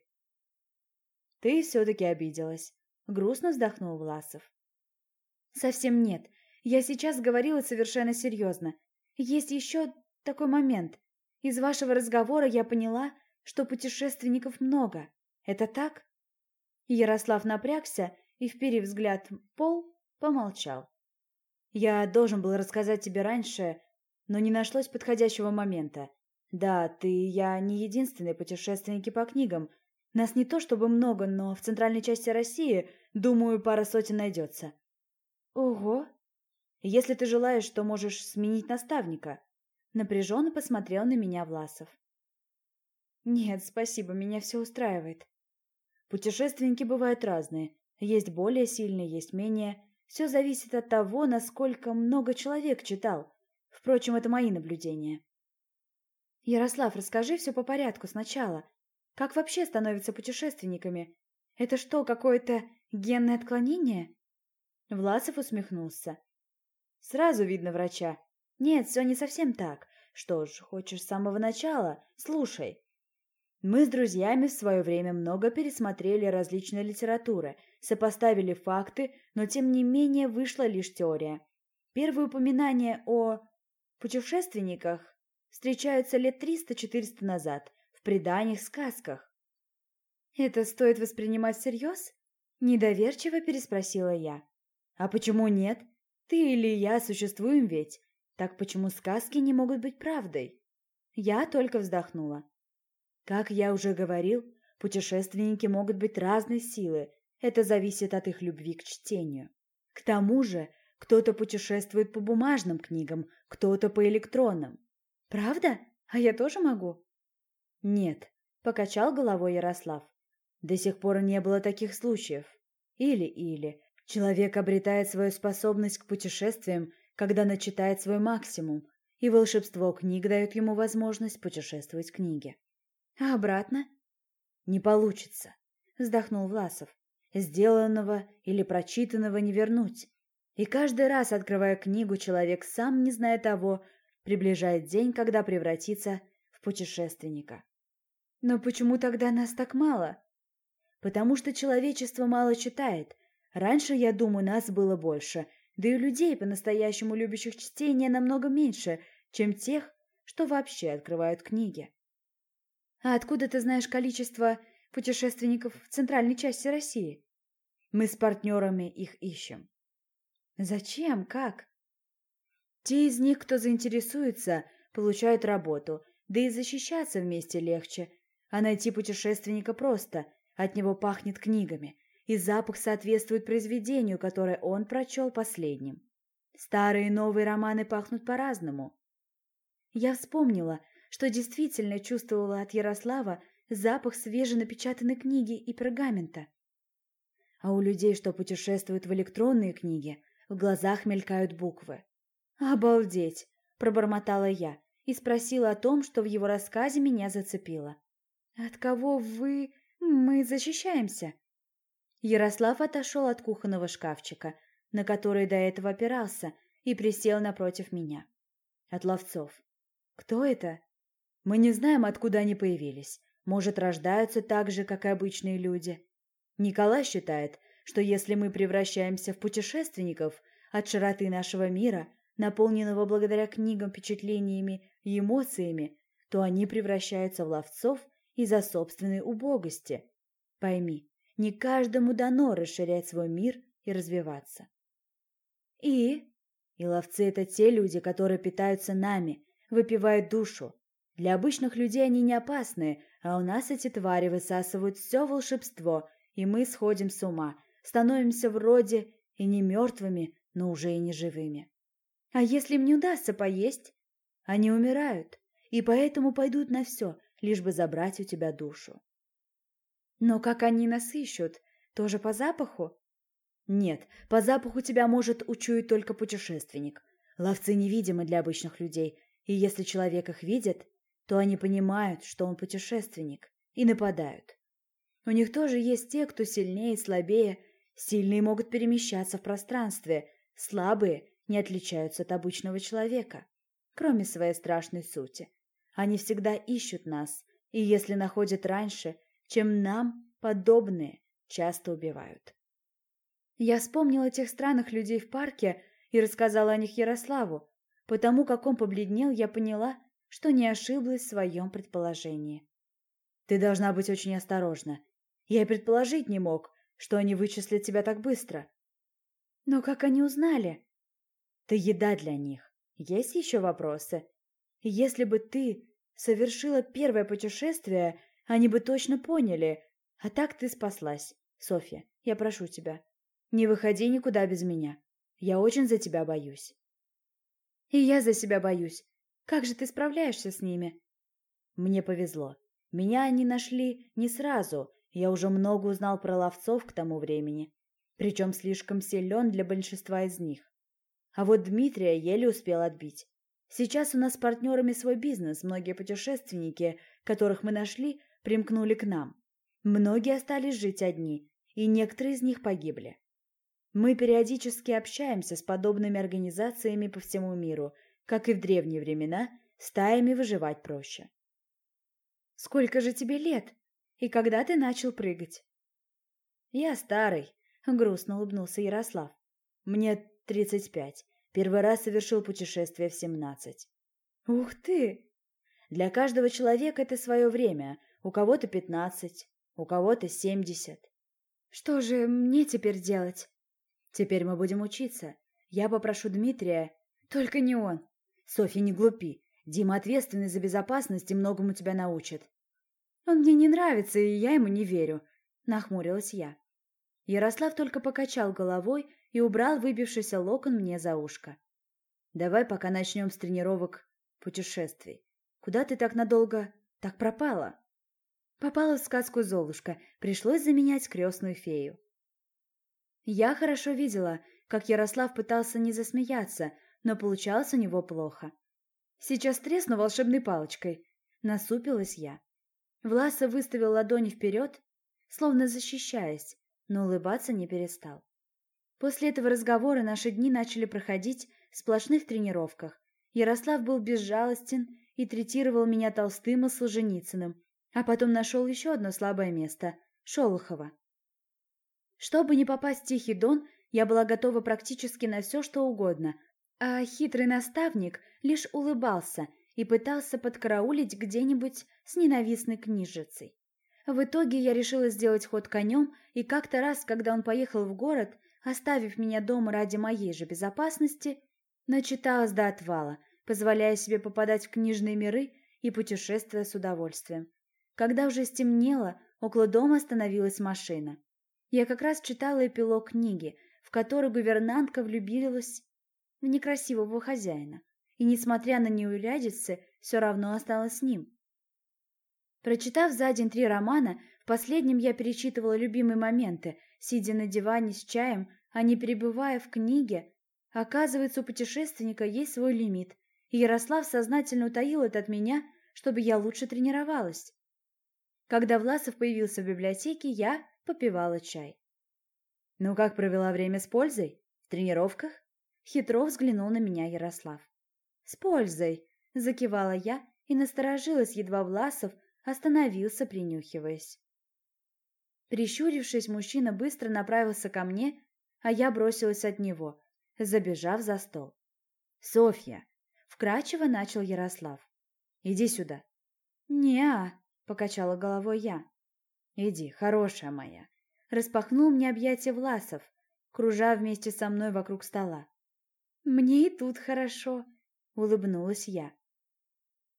Ты все-таки обиделась. Грустно вздохнул Власов. Совсем нет. Я сейчас говорила совершенно серьезно. Есть еще такой момент. Из вашего разговора я поняла, что путешественников много. Это так? Ярослав напрягся и, вперев взгляд в пол, помолчал. Я должен был рассказать тебе раньше, но не нашлось подходящего момента. Да, ты и я не единственные путешественники по книгам. Нас не то чтобы много, но в центральной части России, думаю, пара сотен найдется. Ого! Если ты желаешь, то можешь сменить наставника. Напряженно посмотрел на меня Власов. Нет, спасибо, меня все устраивает. Путешественники бывают разные. Есть более сильные, есть менее. Все зависит от того, насколько много человек читал. Впрочем, это мои наблюдения. Ярослав, расскажи все по порядку сначала. Как вообще становятся путешественниками? Это что, какое-то генное отклонение? Власов усмехнулся. Сразу видно врача. Нет, все не совсем так. Что ж, хочешь с самого начала? Слушай. Мы с друзьями в свое время много пересмотрели различной литературы, сопоставили факты, но тем не менее вышла лишь теория. Первые упоминания о путешественниках встречаются лет 300-400 назад, в преданиях, сказках. «Это стоит воспринимать всерьез?» – недоверчиво переспросила я. «А почему нет? Ты или я существуем ведь. Так почему сказки не могут быть правдой?» Я только вздохнула. Как я уже говорил, путешественники могут быть разной силы. Это зависит от их любви к чтению. К тому же, кто-то путешествует по бумажным книгам, кто-то по электронным. Правда? А я тоже могу? Нет, покачал головой Ярослав. До сих пор не было таких случаев. Или. Человек обретает свою способность к путешествиям, когда начитает свой максимум, и волшебство книг дает ему возможность путешествовать в книге. А обратно? Не получится, вздохнул Власов. Сделанного или прочитанного не вернуть. И каждый раз, открывая книгу, человек, сам не зная того, приближает день, когда превратится в путешественника. Но почему тогда нас так мало? Потому что человечество мало читает. Раньше, я думаю, нас было больше, да и людей, по-настоящему любящих чтение, намного меньше, чем тех, что вообще открывают книги. А откуда ты знаешь количество путешественников в центральной части России? Мы с партнерами их ищем. Зачем? Как? Те из них, кто заинтересуется, получают работу, да и защищаться вместе легче. А найти путешественника просто, от него пахнет книгами, и запах соответствует произведению, которое он прочел последним. Старые и новые романы пахнут по-разному. Я вспомнила, что действительно чувствовала от Ярослава запах свеженапечатанной книги и пергамента. А у людей, что путешествуют в электронные книги, в глазах мелькают буквы. «Обалдеть!» – пробормотала я и спросила о том, что в его рассказе меня зацепило. «От кого мы защищаемся?» Ярослав отошел от кухонного шкафчика, на который до этого опирался, и присел напротив меня. «От ловцов». «Кто это?» «Мы не знаем, откуда они появились. Может, рождаются так же, как и обычные люди. Николай считает, что если мы превращаемся в путешественников от широты нашего мира, наполненного благодаря книгам впечатлениями и эмоциями, то они превращаются в ловцов из-за собственной убогости. Пойми, не каждому дано расширять свой мир и развиваться. И ловцы – это те люди, которые питаются нами, выпивают душу. Для обычных людей они не опасны, а у нас эти твари высасывают все волшебство, и мы сходим с ума, становимся вроде и не мертвыми, но уже и не живыми. А если им не удастся поесть, они умирают, и поэтому пойдут на все, лишь бы забрать у тебя душу. Но как они нас ищут? Тоже по запаху? Нет, по запаху тебя может учуять только путешественник. Ловцы невидимы для обычных людей, и если человек их видит, то они понимают, что он путешественник, и нападают. У них тоже есть те, кто сильнее и слабее. Сильные могут перемещаться в пространстве, слабые не отличаются от обычного человека, кроме своей страшной сути. Они всегда ищут нас, и если находят раньше, чем нам, подобные часто убивают. Я вспомнила тех странных людей в парке и рассказала о них Ярославу. Потому как он побледнел, я поняла, что не ошиблась в своем предположении. Ты должна быть очень осторожна. Я и предположить не мог, что они вычислят тебя так быстро. Но как они узнали? Ты еда для них. Есть еще вопросы? Если бы ты совершила первое путешествие, они бы точно поняли. А так ты спаслась. Софья, я прошу тебя, не выходи никуда без меня. Я очень за тебя боюсь. И я за себя боюсь. Как же ты справляешься с ними? Мне повезло. Меня они нашли не сразу. Я уже много узнал про ловцов к тому времени. Причем слишком силен для большинства из них. А вот Дмитрия еле успел отбить. Сейчас у нас с партнерами свой бизнес. Многие путешественники, которых мы нашли, примкнули к нам. Многие остались жить одни, и некоторые из них погибли. Мы периодически общаемся с подобными организациями по всему миру, как и в древние времена, стаями выживать проще. Сколько же тебе лет? И когда ты начал прыгать? Я старый, грустно улыбнулся Ярослав. Мне 35. Первый раз совершил путешествие в 17. Ух ты! Для каждого человека это свое время. У кого-то 15, у кого-то 70. Что же мне теперь делать? Теперь мы будем учиться. Я попрошу Дмитрия. Только не он. Софья, не глупи. Дима ответственный за безопасность и многому тебя научит. Он мне не нравится, и я ему не верю. Нахмурилась я. Ярослав только покачал головой и убрал выбившийся локон мне за ушко. Давай пока начнем с тренировок путешествий. Куда ты так надолго так пропала? Попала в сказку Золушка. Пришлось заменять крестную фею. Я хорошо видела, как Ярослав пытался не засмеяться, но получалось у него плохо. Сейчас тресну волшебной палочкой. Насупилась я. Власов выставил ладони вперед, словно защищаясь, но улыбаться не перестал. После этого разговора наши дни начали проходить в сплошных тренировках. Ярослав был безжалостен и третировал меня Толстым и Солженицыным, а потом нашел еще одно слабое место – Шолохова. Чтобы не попасть в Тихий Дон, я была готова практически на все, что угодно, а хитрый наставник лишь улыбался и пытался подкараулить где-нибудь с ненавистной книжицей. В итоге я решила сделать ход конем, и как-то раз, когда он поехал в город, оставив меня дома ради моей же безопасности, начиталась до отвала, позволяя себе попадать в книжные миры и путешествуя с удовольствием. Когда уже стемнело, около дома остановилась машина. Я как раз читала эпилог книги, в которой гувернантка влюбилась в некрасивого хозяина, и, несмотря на неурядицы, все равно осталась с ним. Прочитав за день 3 романа, в последнем я перечитывала любимые моменты, сидя на диване с чаем, а не перебывая в книге. Оказывается, у путешественника есть свой лимит, и Ярослав сознательно утаил это от меня, чтобы я лучше тренировалась. Когда Власов появился в библиотеке, я попивала чай. «Ну как провела время с пользой? В тренировках?» Хитро взглянул на меня Ярослав. «С пользой!» – закивала я и насторожилась, едва Власов остановился, принюхиваясь. Прищурившись, мужчина быстро направился ко мне, а я бросилась от него, забежав за стол. «Софья!» – вкрадчиво начал Ярослав. «Иди сюда». «Не-а», – покачала головой я. «Иди, хорошая моя», – распахнул мне объятия Власов, кружа вместе со мной вокруг стола. «Мне и тут хорошо», – улыбнулась я.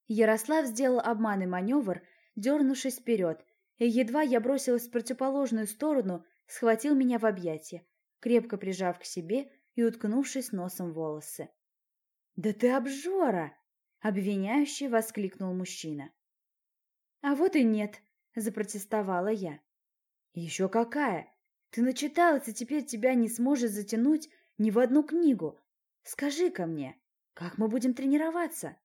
Ярослав сделал обманный маневр, дернувшись вперед, и едва я бросилась в противоположную сторону, схватил меня в объятия, крепко прижав к себе и уткнувшись носом в волосы. «Да ты обжора!» — обвиняюще воскликнул мужчина. «А вот и нет», — запротестовала я. «Еще какая! Ты начиталась, и теперь тебя не сможет затянуть ни в одну книгу. Скажи-ка мне, как мы будем тренироваться?»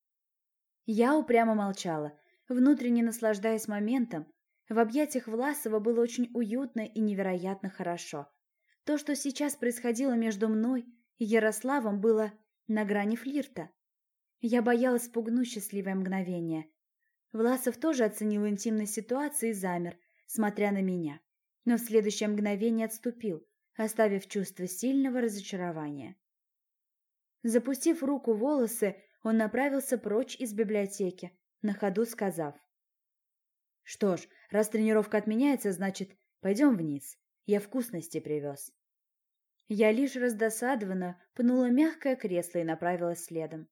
Я упрямо молчала, внутренне наслаждаясь моментом. В объятиях Власова было очень уютно и невероятно хорошо. То, что сейчас происходило между мной и Ярославом, было на грани флирта. Я боялась спугнуть счастливое мгновение. Власов тоже оценил интимность ситуации и замер, смотря на меня. Но в следующее мгновение отступил, оставив чувство сильного разочарования. Запустив руку в волосы, он направился прочь из библиотеки, на ходу сказав: «Что ж, раз тренировка отменяется, значит, пойдем вниз. Я вкусности привез». Я лишь раздосадованно пнула мягкое кресло и направилась следом.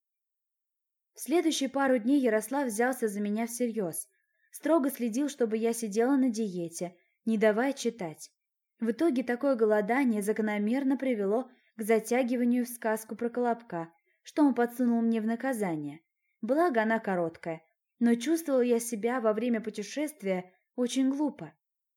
В следующие пару дней Ярослав взялся за меня всерьез. Строго следил, чтобы я сидела на диете, не давая читать. В итоге такое голодание закономерно привело к затягиванию в сказку про Колобка, что он подсунул мне в наказание. Благо она короткая, но чувствовала я себя во время путешествия очень глупо.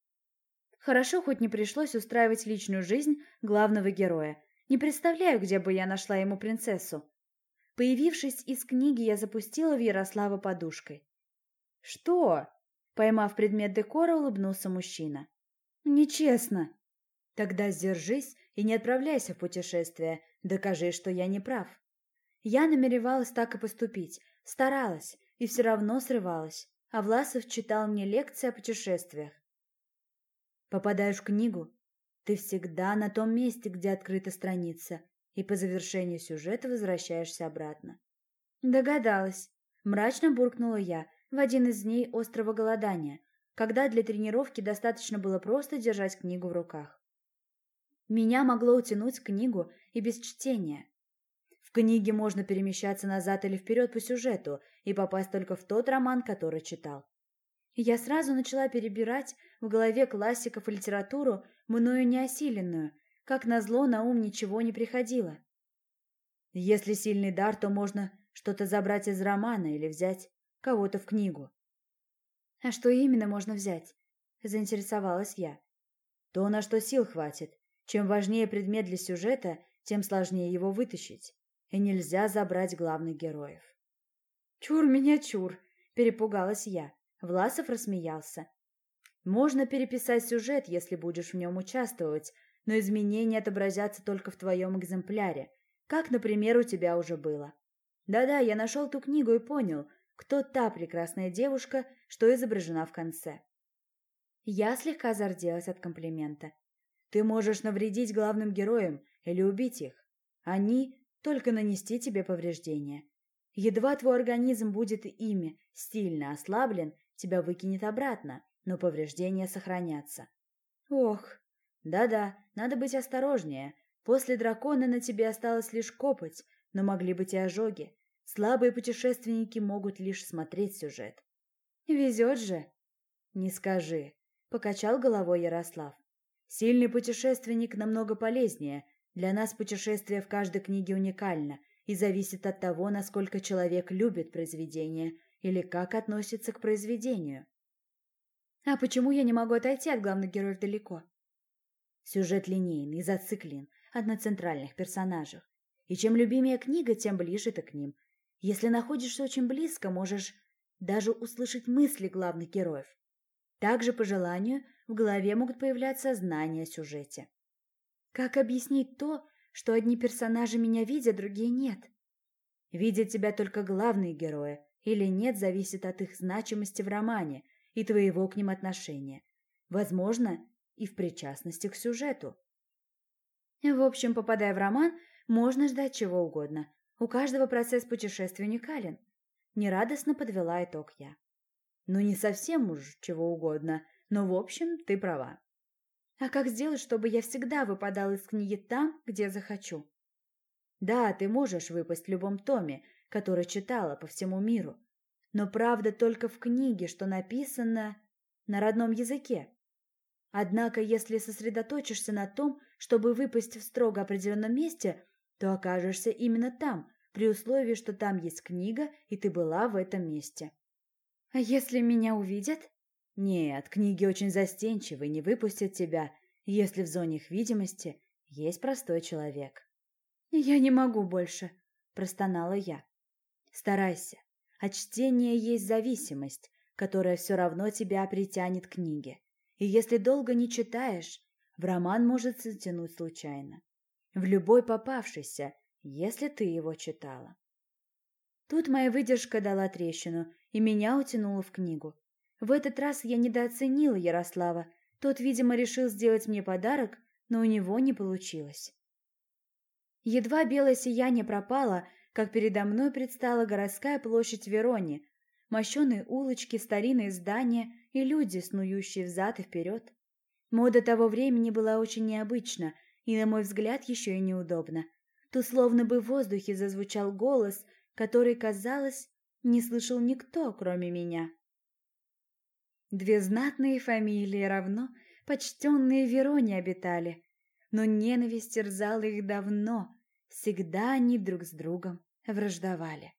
Хорошо, хоть не пришлось устраивать личную жизнь главного героя. Не представляю, где бы я нашла ему принцессу. Появившись из книги, я запустила в Ярослава подушкой. «Что?» — поймав предмет декора, улыбнулся мужчина. «Нечестно». «Тогда сдержись и не отправляйся в путешествие. Докажи, что я не прав». Я намеревалась так и поступить, старалась и все равно срывалась, а Власов читал мне лекции о путешествиях. Попадаешь в книгу, ты всегда на том месте, где открыта страница, и по завершению сюжета возвращаешься обратно. Догадалась. Мрачно буркнула я в один из дней острого голодания, когда для тренировки достаточно было просто держать книгу в руках. Меня могло утянуть в книгу и без чтения. В книге можно перемещаться назад или вперед по сюжету и попасть только в тот роман, который читал. Я сразу начала перебирать в голове классиков и литературу, мною неосиленную. Как назло, на ум ничего не приходило. Если сильный дар, то можно что-то забрать из романа или взять кого-то в книгу. «А что именно можно взять?» – заинтересовалась я. «То, на что сил хватит. Чем важнее предмет для сюжета, тем сложнее его вытащить. И нельзя забрать главных героев». «Чур меня, чур!» – перепугалась я. Власов рассмеялся. «Можно переписать сюжет, если будешь в нем участвовать, но изменения отобразятся только в твоем экземпляре, как, например, у тебя уже было. Да-да, я нашел ту книгу и понял, кто та прекрасная девушка, что изображена в конце». Я слегка зарделась от комплимента. «Ты можешь навредить главным героям или убить их. Они только нанести тебе повреждения. Едва твой организм будет ими сильно ослаблен, тебя выкинет обратно, но повреждения сохранятся». «Ох, да-да, надо быть осторожнее. После дракона на тебе осталась лишь копоть, но могли быть и ожоги. Слабые путешественники могут лишь смотреть сюжет». «Везет же». «Не скажи», — покачал головой Ярослав. «Сильный путешественник намного полезнее. Для нас путешествие в каждой книге уникально и зависит от того, насколько человек любит произведение или как относится к произведению». «А почему я не могу отойти от главных героев далеко?» Сюжет линейный и зациклен на центральных персонажах. И чем любимее книга, тем ближе ты к ним. Если находишься очень близко, можешь даже услышать мысли главных героев. Также, по желанию, в голове могут появляться знания о сюжете. Как объяснить то, что одни персонажи меня видят, другие нет? Видят тебя только главные герои, или нет, зависит от их значимости в романе и твоего к ним отношения. Возможно, и в причастности к сюжету. В общем, попадая в роман, можно ждать чего угодно. У каждого процесс путешествия уникален. Нерадостно подвела итог я. Ну, не совсем уж чего угодно, но в общем ты права. А как сделать, чтобы я всегда выпадала из книги там, где захочу? Да, ты можешь выпасть в любом томе, который читала по всему миру. Но правда только в книге, что написано на родном языке. Однако, если сосредоточишься на том, чтобы выпасть в строго определенном месте, то окажешься именно там, при условии, что там есть книга, и ты была в этом месте. А если меня увидят? Нет, книги очень застенчивы, не выпустят тебя, если в зоне их видимости есть простой человек. Я не могу больше, простонала я. Старайся. От чтения есть зависимость, которая все равно тебя притянет к книге. И если долго не читаешь, в роман может затянуть случайно. В любой попавшийся, если ты его читала. Тут моя выдержка дала трещину, и меня утянуло в книгу. В этот раз я недооценила Ярослава. Тот, видимо, решил сделать мне подарок, но у него не получилось. Едва белое сияние пропало, как передо мной предстала городская площадь Верони, мощеные улочки, старинные здания и люди, снующие взад и вперед. Мода того времени была очень необычна и, на мой взгляд, еще и неудобна. Тут словно бы в воздухе зазвучал голос, который, казалось, не слышал никто, кроме меня. Две знатные фамилии равно почтенные в Вероне обитали, но ненависть терзала их давно, всегда они друг с другом враждовали.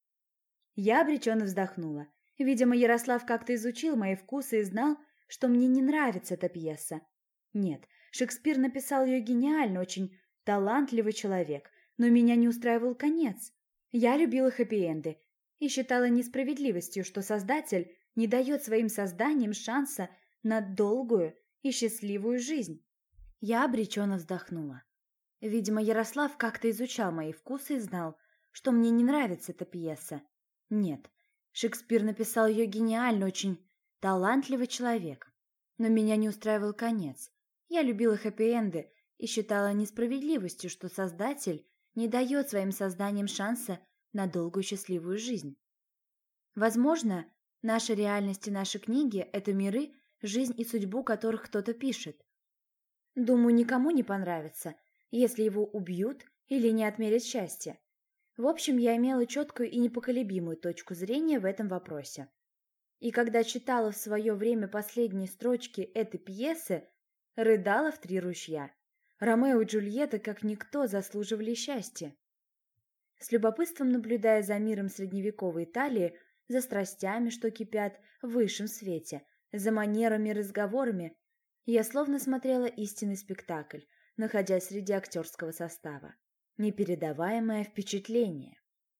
Я обреченно вздохнула. Видимо, Ярослав как-то изучил мои вкусы и знал, что мне не нравится эта пьеса. Нет, Шекспир написал ее гениально, очень талантливый человек, но меня не устраивал конец. Я любила хэппи-энды и считала несправедливостью, что создатель не дает своим созданиям шанса на долгую и счастливую жизнь. Я обреченно вздохнула. Видимо, Ярослав как-то изучал мои вкусы и знал, что мне не нравится эта пьеса. Нет, Шекспир написал ее гениально, очень талантливый человек. Но меня не устраивал конец. Я любила хэппи-энды и считала несправедливостью, что создатель не дает своим созданиям шанса на долгую счастливую жизнь. Возможно, наша реальность и наши книги – это миры, жизнь и судьбу которых кто-то пишет. Думаю, никому не понравится, если его убьют или не отмерят счастья. В общем, я имела четкую и непоколебимую точку зрения в этом вопросе. И когда читала в свое время последние строчки этой пьесы, рыдала в 3 ручья. Ромео и Джульетта, как никто, заслуживали счастья. С любопытством наблюдая за миром средневековой Италии, за страстями, что кипят в высшем свете, за манерами и разговорами, я словно смотрела истинный спектакль, находясь среди актерского состава. Непередаваемое впечатление.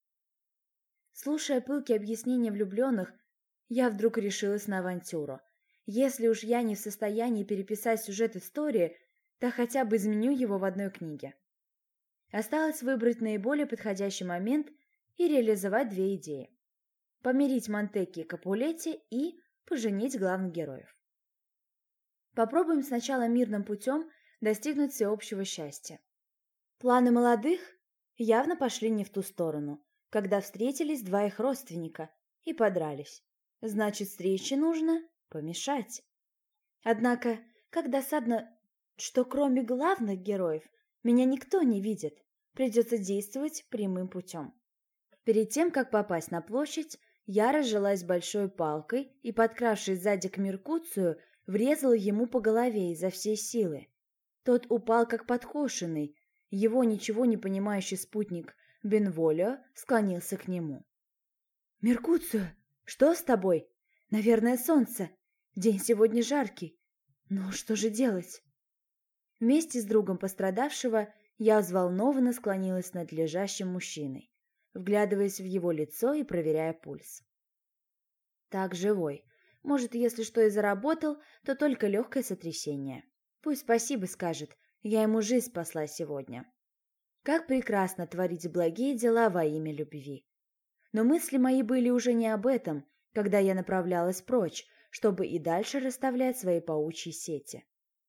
Слушая пылкие объяснения влюбленных, я вдруг решилась на авантюру. Если уж я не в состоянии переписать сюжет истории, то хотя бы изменю его в одной книге. Осталось выбрать наиболее подходящий момент и реализовать 2 идеи. Помирить Монтекки и Капулетти и поженить главных героев. Попробуем сначала мирным путем достигнуть всеобщего счастья. Планы молодых явно пошли не в ту сторону, когда встретились 2 их родственника и подрались. Значит, встрече нужно помешать. Однако, как досадно, что кроме главных героев меня никто не видит, придется действовать прямым путем. Перед тем, как попасть на площадь, я разжилась большой палкой и, подкравшись сзади к Меркуцию, врезала ему по голове изо всей силы. Тот упал как подкошенный, его ничего не понимающий спутник Бенволио склонился к нему. «Меркуцио, что с тобой? Наверное, солнце. День сегодня жаркий. Ну, что же делать?» Вместе с другом пострадавшего я взволнованно склонилась над лежащим мужчиной, вглядываясь в его лицо и проверяя пульс. Так, живой. Может, если что и заработал, то только легкое сотрясение. Пусть спасибо скажет, я ему жизнь спасла сегодня. Как прекрасно творить благие дела во имя любви. Но мысли мои были уже не об этом, когда я направлялась прочь, чтобы и дальше расставлять свои паучьи сети.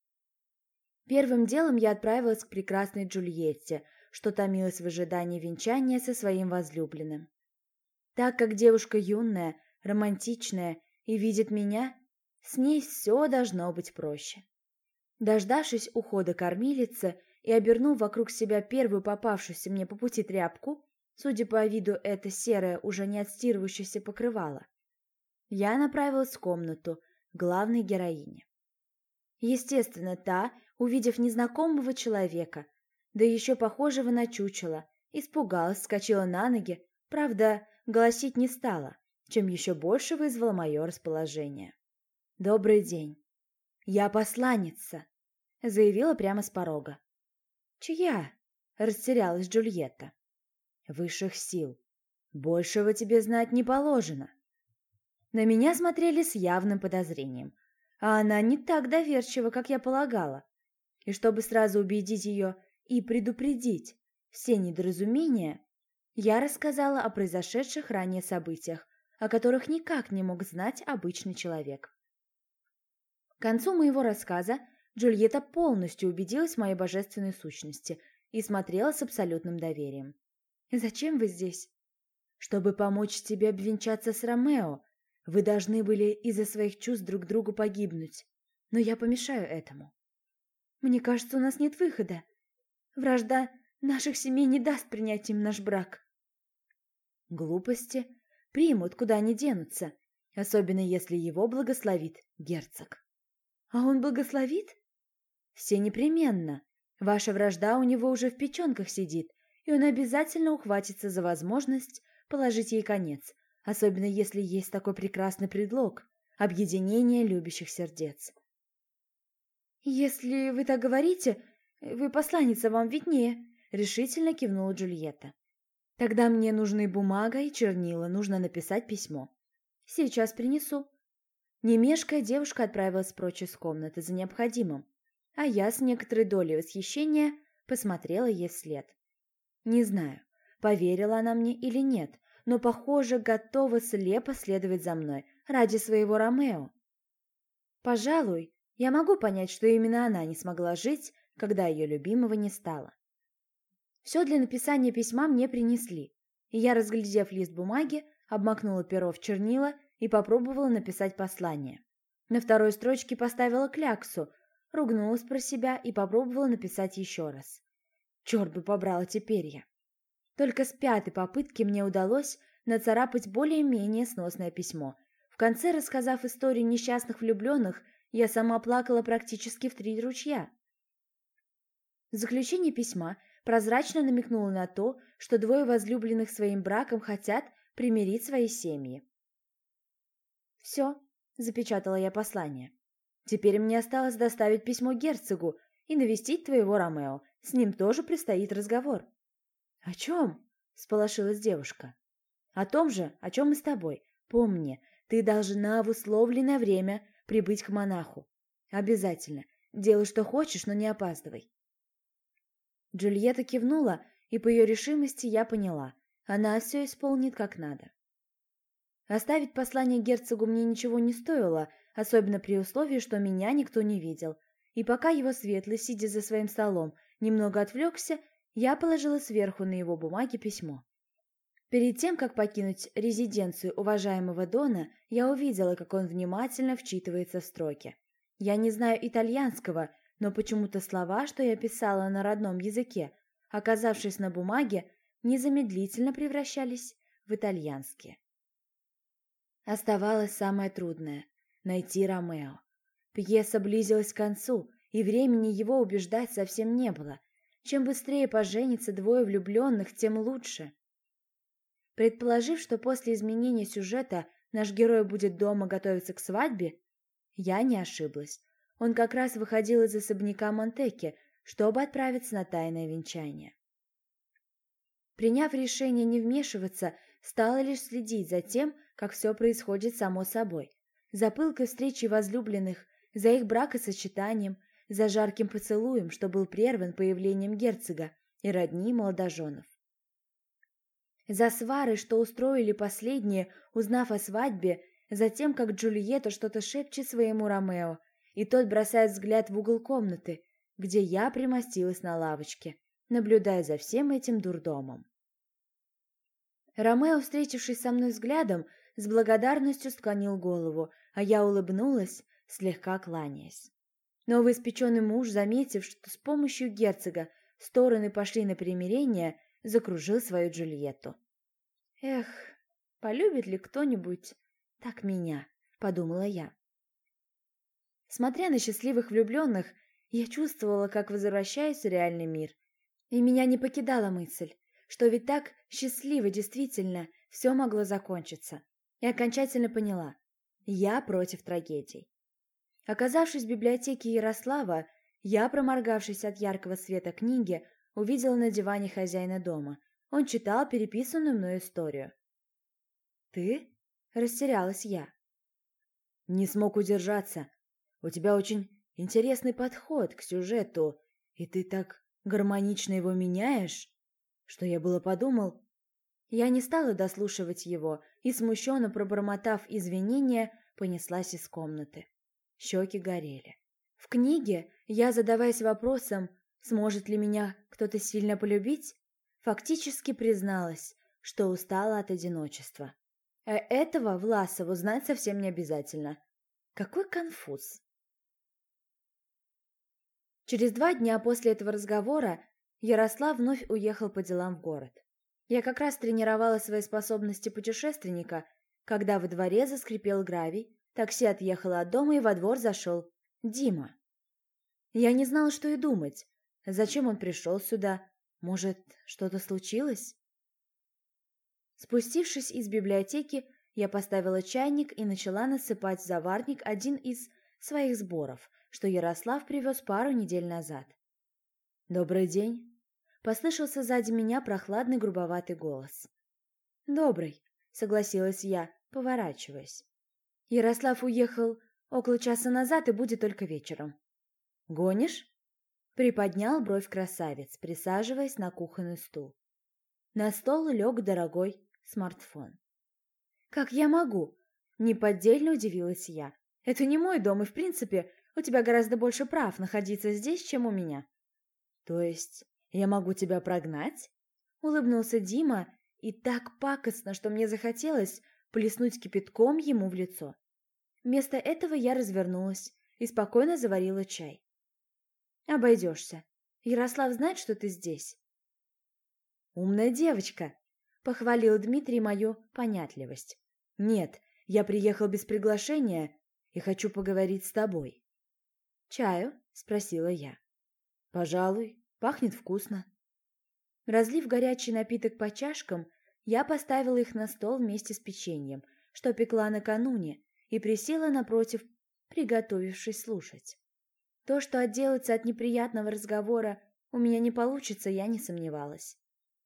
Первым делом я отправилась к прекрасной Джульетте, что томилась в ожидании венчания со своим возлюбленным. Так как девушка юная, романтичная и видит меня, с ней все должно быть проще. Дождавшись ухода кормилицы и обернув вокруг себя первую попавшуюся мне по пути тряпку, Судя по виду, это серое, уже не отстирывающееся покрывало. Я направилась в комнату главной героини. Естественно, та, увидев незнакомого человека, да еще похожего на чучело, испугалась, вскочила на ноги, правда, голосить не стала, чем еще больше вызвало мое расположение. «Добрый день. Я посланница», — заявила прямо с порога. «Чья?» — растерялась Джульетта. «Высших сил. Большего тебе знать не положено». На меня смотрели с явным подозрением, а она не так доверчива, как я полагала. И чтобы сразу убедить ее и предупредить все недоразумения, я рассказала о произошедших ранее событиях, о которых никак не мог знать обычный человек. К концу моего рассказа Джульетта полностью убедилась в моей божественной сущности и смотрела с абсолютным доверием. «Зачем вы здесь?» «Чтобы помочь тебе обвенчаться с Ромео. Вы должны были из-за своих чувств друг другу погибнуть, но я помешаю этому. Мне кажется, у нас нет выхода. Вражда наших семей не даст принять им наш брак». Глупости примут, куда они денутся, особенно если его благословит герцог. А он благословит? Все непременно. Ваша вражда у него уже в печенках сидит, и он обязательно ухватится за возможность положить ей конец, особенно если есть такой прекрасный предлог – объединение любящих сердец. «Если вы так говорите, вы посланница, вам виднее», – решительно кивнула Джульетта. «Тогда мне нужны бумага и чернила, нужно написать письмо. Сейчас принесу». Не мешкая, девушка отправилась прочь из комнаты за необходимым, а я с некоторой долей восхищения посмотрела ей вслед. Не знаю, поверила она мне или нет, но, похоже, готова слепо следовать за мной ради своего Ромео. Пожалуй, я могу понять, что именно она не смогла жить, когда ее любимого не стало. Все для написания письма мне принесли, и я, разглядев лист бумаги, обмакнула перо в чернила и попробовала написать послание. На второй строчке поставила кляксу, ругнулась про себя и попробовала написать еще раз. Черт бы побрала теперь я. Только с пятой попытки мне удалось нацарапать более-менее сносное письмо. В конце, рассказав историю несчастных влюбленных, я сама плакала практически в 3 ручья. В заключение письма прозрачно намекнула на то, что двое возлюбленных своим браком хотят примирить свои семьи. «Все», — запечатала я послание. «Теперь мне осталось доставить письмо герцогу и навестить твоего Ромео. С ним тоже предстоит разговор». «О чем?» — всполошилась девушка. «О том же, о чем и с тобой. Помни, ты должна в условленное время прибыть к монаху. Обязательно. Делай, что хочешь, но не опаздывай». Джульетта кивнула, и по ее решимости я поняла. Она все исполнит как надо. Оставить послание герцогу мне ничего не стоило, особенно при условии, что меня никто не видел. И пока его светлость, сидя за своим столом, немного отвлекся, я положила сверху на его бумаге письмо. Перед тем, как покинуть резиденцию уважаемого Дона, я увидела, как он внимательно вчитывается в строки. Я не знаю итальянского, но почему-то слова, что я писала на родном языке, оказавшись на бумаге, незамедлительно превращались в итальянские. Оставалось самое трудное – найти Ромео. Пьеса близилась к концу, и времени его убеждать совсем не было. Чем быстрее поженятся двое влюбленных, тем лучше. Предположив, что после изменения сюжета наш герой будет дома готовиться к свадьбе, я не ошиблась. Он как раз выходил из особняка Монтеки, чтобы отправиться на тайное венчание. Приняв решение не вмешиваться, стала лишь следить за тем, как все происходит само собой. За пылкой встречей возлюбленных, за их бракосочетанием, за жарким поцелуем, что был прерван появлением герцога и родни молодоженов. За сварой, что устроили последние, узнав о свадьбе, за тем, как Джульетта что-то шепчет своему Ромео, и тот бросает взгляд в угол комнаты, где я примостилась на лавочке, наблюдая за всем этим дурдомом. Ромео, встретившись со мной взглядом, с благодарностью склонил голову, а я улыбнулась, слегка кланяясь. Новоиспеченный муж, заметив, что с помощью герцога стороны пошли на примирение, закружил свою Джульетту. «Эх, полюбит ли кто-нибудь так меня?» — подумала я. Смотря на счастливых влюбленных, я чувствовала, как возвращаюсь в реальный мир. И меня не покидала мысль, что ведь так счастливо действительно все могло закончиться. И окончательно поняла – я против трагедий. Оказавшись в библиотеке Ярослава, я, проморгавшись от яркого света книги, увидела на диване хозяина дома. Он читал переписанную мной историю. «Ты?» – растерялась я. «Не смог удержаться. У тебя очень интересный подход к сюжету, и ты так гармонично его меняешь, что я было подумал...» Я не стала дослушивать его и, смущенно пробормотав извинения, понеслась из комнаты. Щеки горели. В книге я, задаваясь вопросом, сможет ли меня кто-то сильно полюбить, фактически призналась, что устала от одиночества. А этого Власову знать совсем не обязательно. Какой конфуз! Через 2 дня после этого разговора Ярослав вновь уехал по делам в город. Я как раз тренировала свои способности путешественника, когда во дворе заскрипел гравий, такси отъехало от дома и во двор зашел Дима. Я не знала, что и думать. Зачем он пришел сюда? Может, что-то случилось? Спустившись из библиотеки, я поставила чайник и начала насыпать в заварник один из своих сборов, что Ярослав привез пару недель назад. «Добрый день!» — послышался сзади меня прохладный грубоватый голос. «Добрый!» — согласилась я, поворачиваясь. «Ярослав уехал около часа назад и будет только вечером». «Гонишь?» — приподнял бровь красавец, присаживаясь на кухонный стул. На стол лег дорогой смартфон. «Как я могу?» — неподдельно удивилась я. «Это не мой дом, и, в принципе, у тебя гораздо больше прав находиться здесь, чем у меня». «То есть я могу тебя прогнать?» — улыбнулся Дима, и так пакостно, что мне захотелось плеснуть кипятком ему в лицо. Вместо этого я развернулась и спокойно заварила чай. «Обойдешься. Ярослав знает, что ты здесь». «Умная девочка», — похвалил Дмитрий мою понятливость. «Нет, я приехал без приглашения и хочу поговорить с тобой». «Чаю?» — спросила я. «Пожалуй, пахнет вкусно». Разлив горячий напиток по чашкам, я поставила их на стол вместе с печеньем, что пекла накануне, и присела напротив, приготовившись слушать. То, что отделаться от неприятного разговора у меня не получится, я не сомневалась.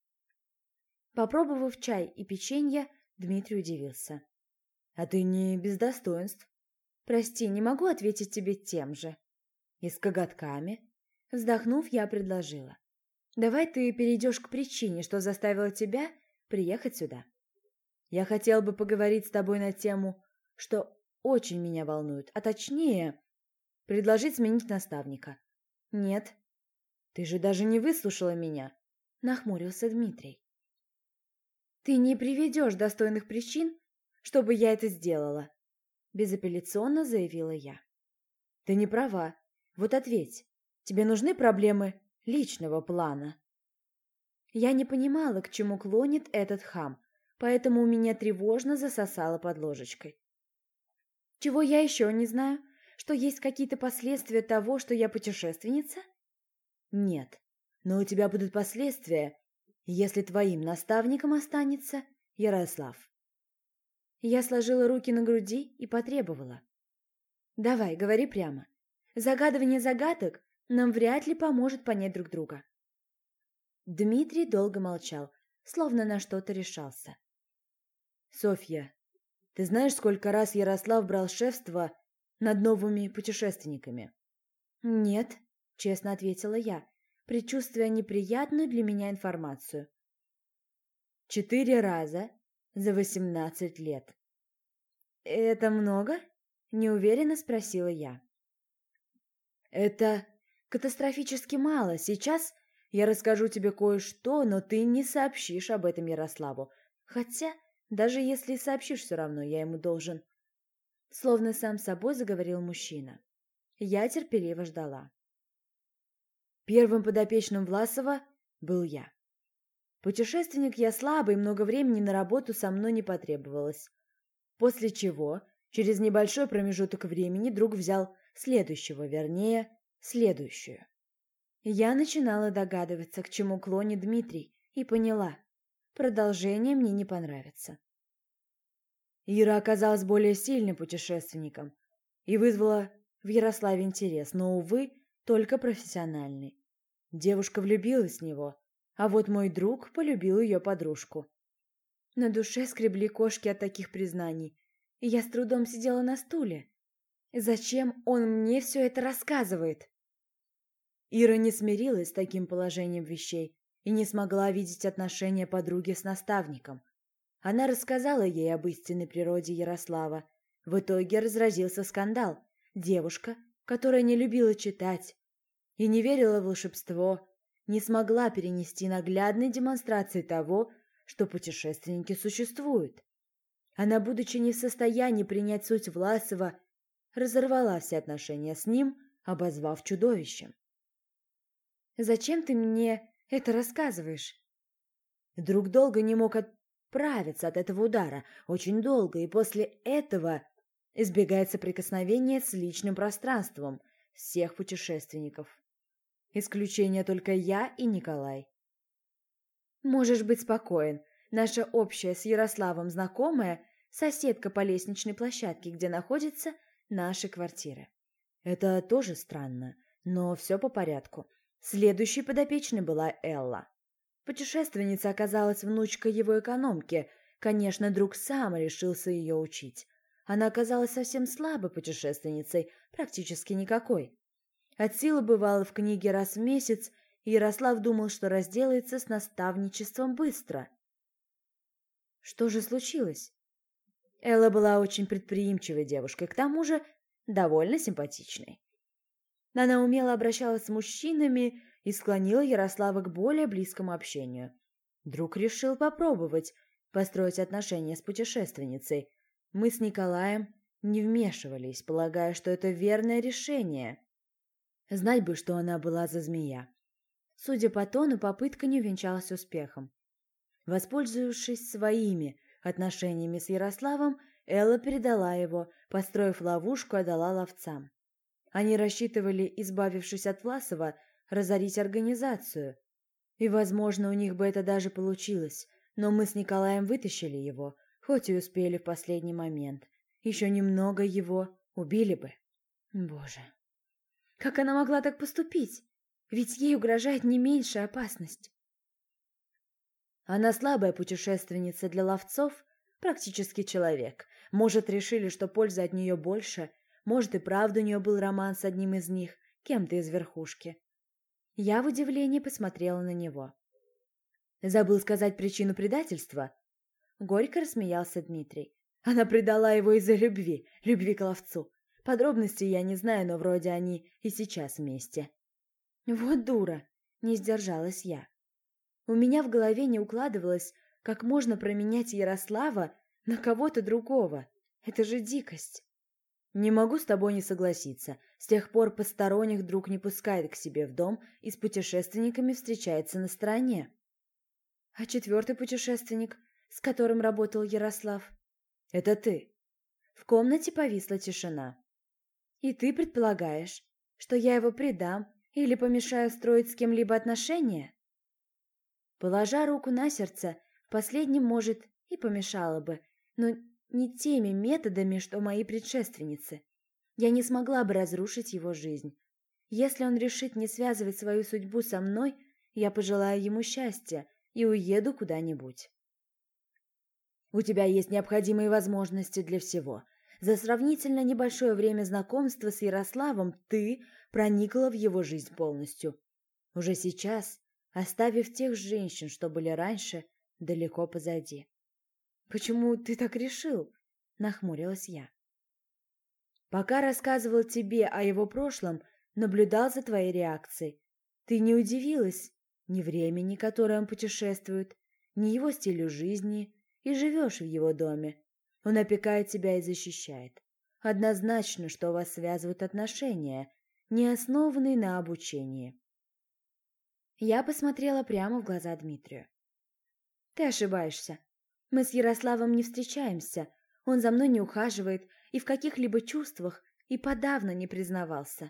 Попробовав чай и печенье, Дмитрий удивился. «А ты не без достоинств?» «Прости, не могу ответить тебе тем же». «И с коготками?» Вздохнув, я предложила. «Давай ты перейдешь к причине, что заставила тебя приехать сюда. Я хотел бы поговорить с тобой на тему, что очень меня волнует, а точнее, предложить сменить наставника». «Нет». «Ты же даже не выслушала меня», — нахмурился Дмитрий. «Ты не приведешь достойных причин, чтобы я это сделала», — безапелляционно заявила я. «Ты не права. Вот ответь, тебе нужны проблемы личного плана?» Я не понимала, к чему клонит этот хам, поэтому у меня тревожно засосало под ложечкой. «Чего я еще не знаю? Что есть какие-то последствия того, что я путешественница?» «Нет, но у тебя будут последствия, если твоим наставником останется Ярослав». Я сложила руки на груди и потребовала. «Давай, говори прямо. Загадывание загадок нам вряд ли поможет понять друг друга». Дмитрий долго молчал, словно на что-то решался. «Софья, ты знаешь, сколько раз Ярослав брал шефство над новыми путешественниками?» «Нет», — честно ответила я, предчувствуя неприятную для меня информацию. 4 раза за 18 лет. «Это много?» — неуверенно спросила я. «Это катастрофически мало. Сейчас я расскажу тебе кое-что, но ты не сообщишь об этом Ярославу. Хотя, даже если сообщишь, все равно я ему должен». Словно сам собой заговорил мужчина. Я терпеливо ждала. Первым подопечным Власова был я. Путешественник я слабый, много времени на работу со мной не потребовалось. После чего, через небольшой промежуток времени, друг взял следующего, вернее, следующую. Я начинала догадываться, к чему клонит Дмитрий, и поняла. Продолжение мне не понравится. Ира оказалась более сильным путешественником и вызвала в Ярославе интерес, но, увы, только профессиональный. Девушка влюбилась в него, а вот мой друг полюбил ее подружку. На душе скребли кошки от таких признаний, и я с трудом сидела на стуле. Зачем он мне все это рассказывает? Ира не смирилась с таким положением вещей и не смогла видеть отношения подруги с наставником. Она рассказала ей об истинной природе Ярослава. В итоге разразился скандал. Девушка, которая не любила читать и не верила в волшебство, не смогла перенести наглядной демонстрации того, что путешественники существуют. Она, будучи не в состоянии принять суть Власова, разорвала все отношения с ним, обозвав чудовищем. «Зачем ты мне это рассказываешь?» Друг долго не мог отправиться от этого удара, очень долго, и после этого избегает соприкосновения с личным пространством всех путешественников. Исключение только я и Николай. Можешь быть спокоен. Наша общая с Ярославом знакомая — соседка по лестничной площадке, где находятся наши квартиры. Это тоже странно, но все по порядку. Следующей подопечной была Элла. Путешественница оказалась внучкой его экономки. Конечно, друг сам решился ее учить. Она оказалась совсем слабой путешественницей, практически никакой. От силы бывала в книге раз в месяц, и Ярослав думал, что разделается с наставничеством быстро. Что же случилось? Элла была очень предприимчивой девушкой, к тому же довольно симпатичной. Она умело обращалась с мужчинами и склонила Ярослава к более близкому общению. Друг решил попробовать построить отношения с путешественницей. Мы с Николаем не вмешивались, полагая, что это верное решение. Знать бы, что она была за змея. Судя по тону, попытка не увенчалась успехом. Воспользовавшись своими отношениями с Ярославом, Элла передала его, построив ловушку, отдала ловцам. Они рассчитывали, избавившись от Власова, разорить организацию. И, возможно, у них бы это даже получилось, но мы с Николаем вытащили его, хоть и успели в последний момент. Еще немного его убили бы. Боже, как она могла так поступить? Ведь ей угрожает не меньшая опасность. Она слабая путешественница для ловцов, практически человек. Может, решили, что пользы от нее больше. Может, и правда у нее был роман с одним из них, кем-то из верхушки. Я в удивлении посмотрела на него. Забыл сказать причину предательства? Горько рассмеялся Дмитрий. Она предала его из-за любви к ловцу. Подробностей я не знаю, но вроде они и сейчас вместе. Вот дура, не сдержалась я. У меня в голове не укладывалось, как можно променять Ярослава на кого-то другого. Это же дикость. Не могу с тобой не согласиться. С тех пор посторонних друг не пускает к себе в дом и с путешественниками встречается на стороне. А четвертый путешественник, с которым работал Ярослав? Это ты. В комнате повисла тишина. И ты предполагаешь, что я его предам или помешаю строить с кем-либо отношения? Положа руку на сердце, в последнем, может, и помешало бы, но не теми методами, что мои предшественницы. Я не смогла бы разрушить его жизнь. Если он решит не связывать свою судьбу со мной, я пожелаю ему счастья и уеду куда-нибудь. У тебя есть необходимые возможности для всего. За сравнительно небольшое время знакомства с Ярославом ты проникла в его жизнь полностью. Уже сейчас, оставив тех женщин, что были раньше, далеко позади. «Почему ты так решил?» — нахмурилась я. «Пока рассказывал тебе о его прошлом, наблюдал за твоей реакцией. Ты не удивилась ни времени, которое он путешествует, ни его стилю жизни, и живешь в его доме. Он опекает тебя и защищает. Однозначно, что вас связывают отношения, не основанные на обучении». Я посмотрела прямо в глаза Дмитрию. Ты ошибаешься. Мы с Ярославом не встречаемся, он за мной не ухаживает и в каких-либо чувствах и подавно не признавался.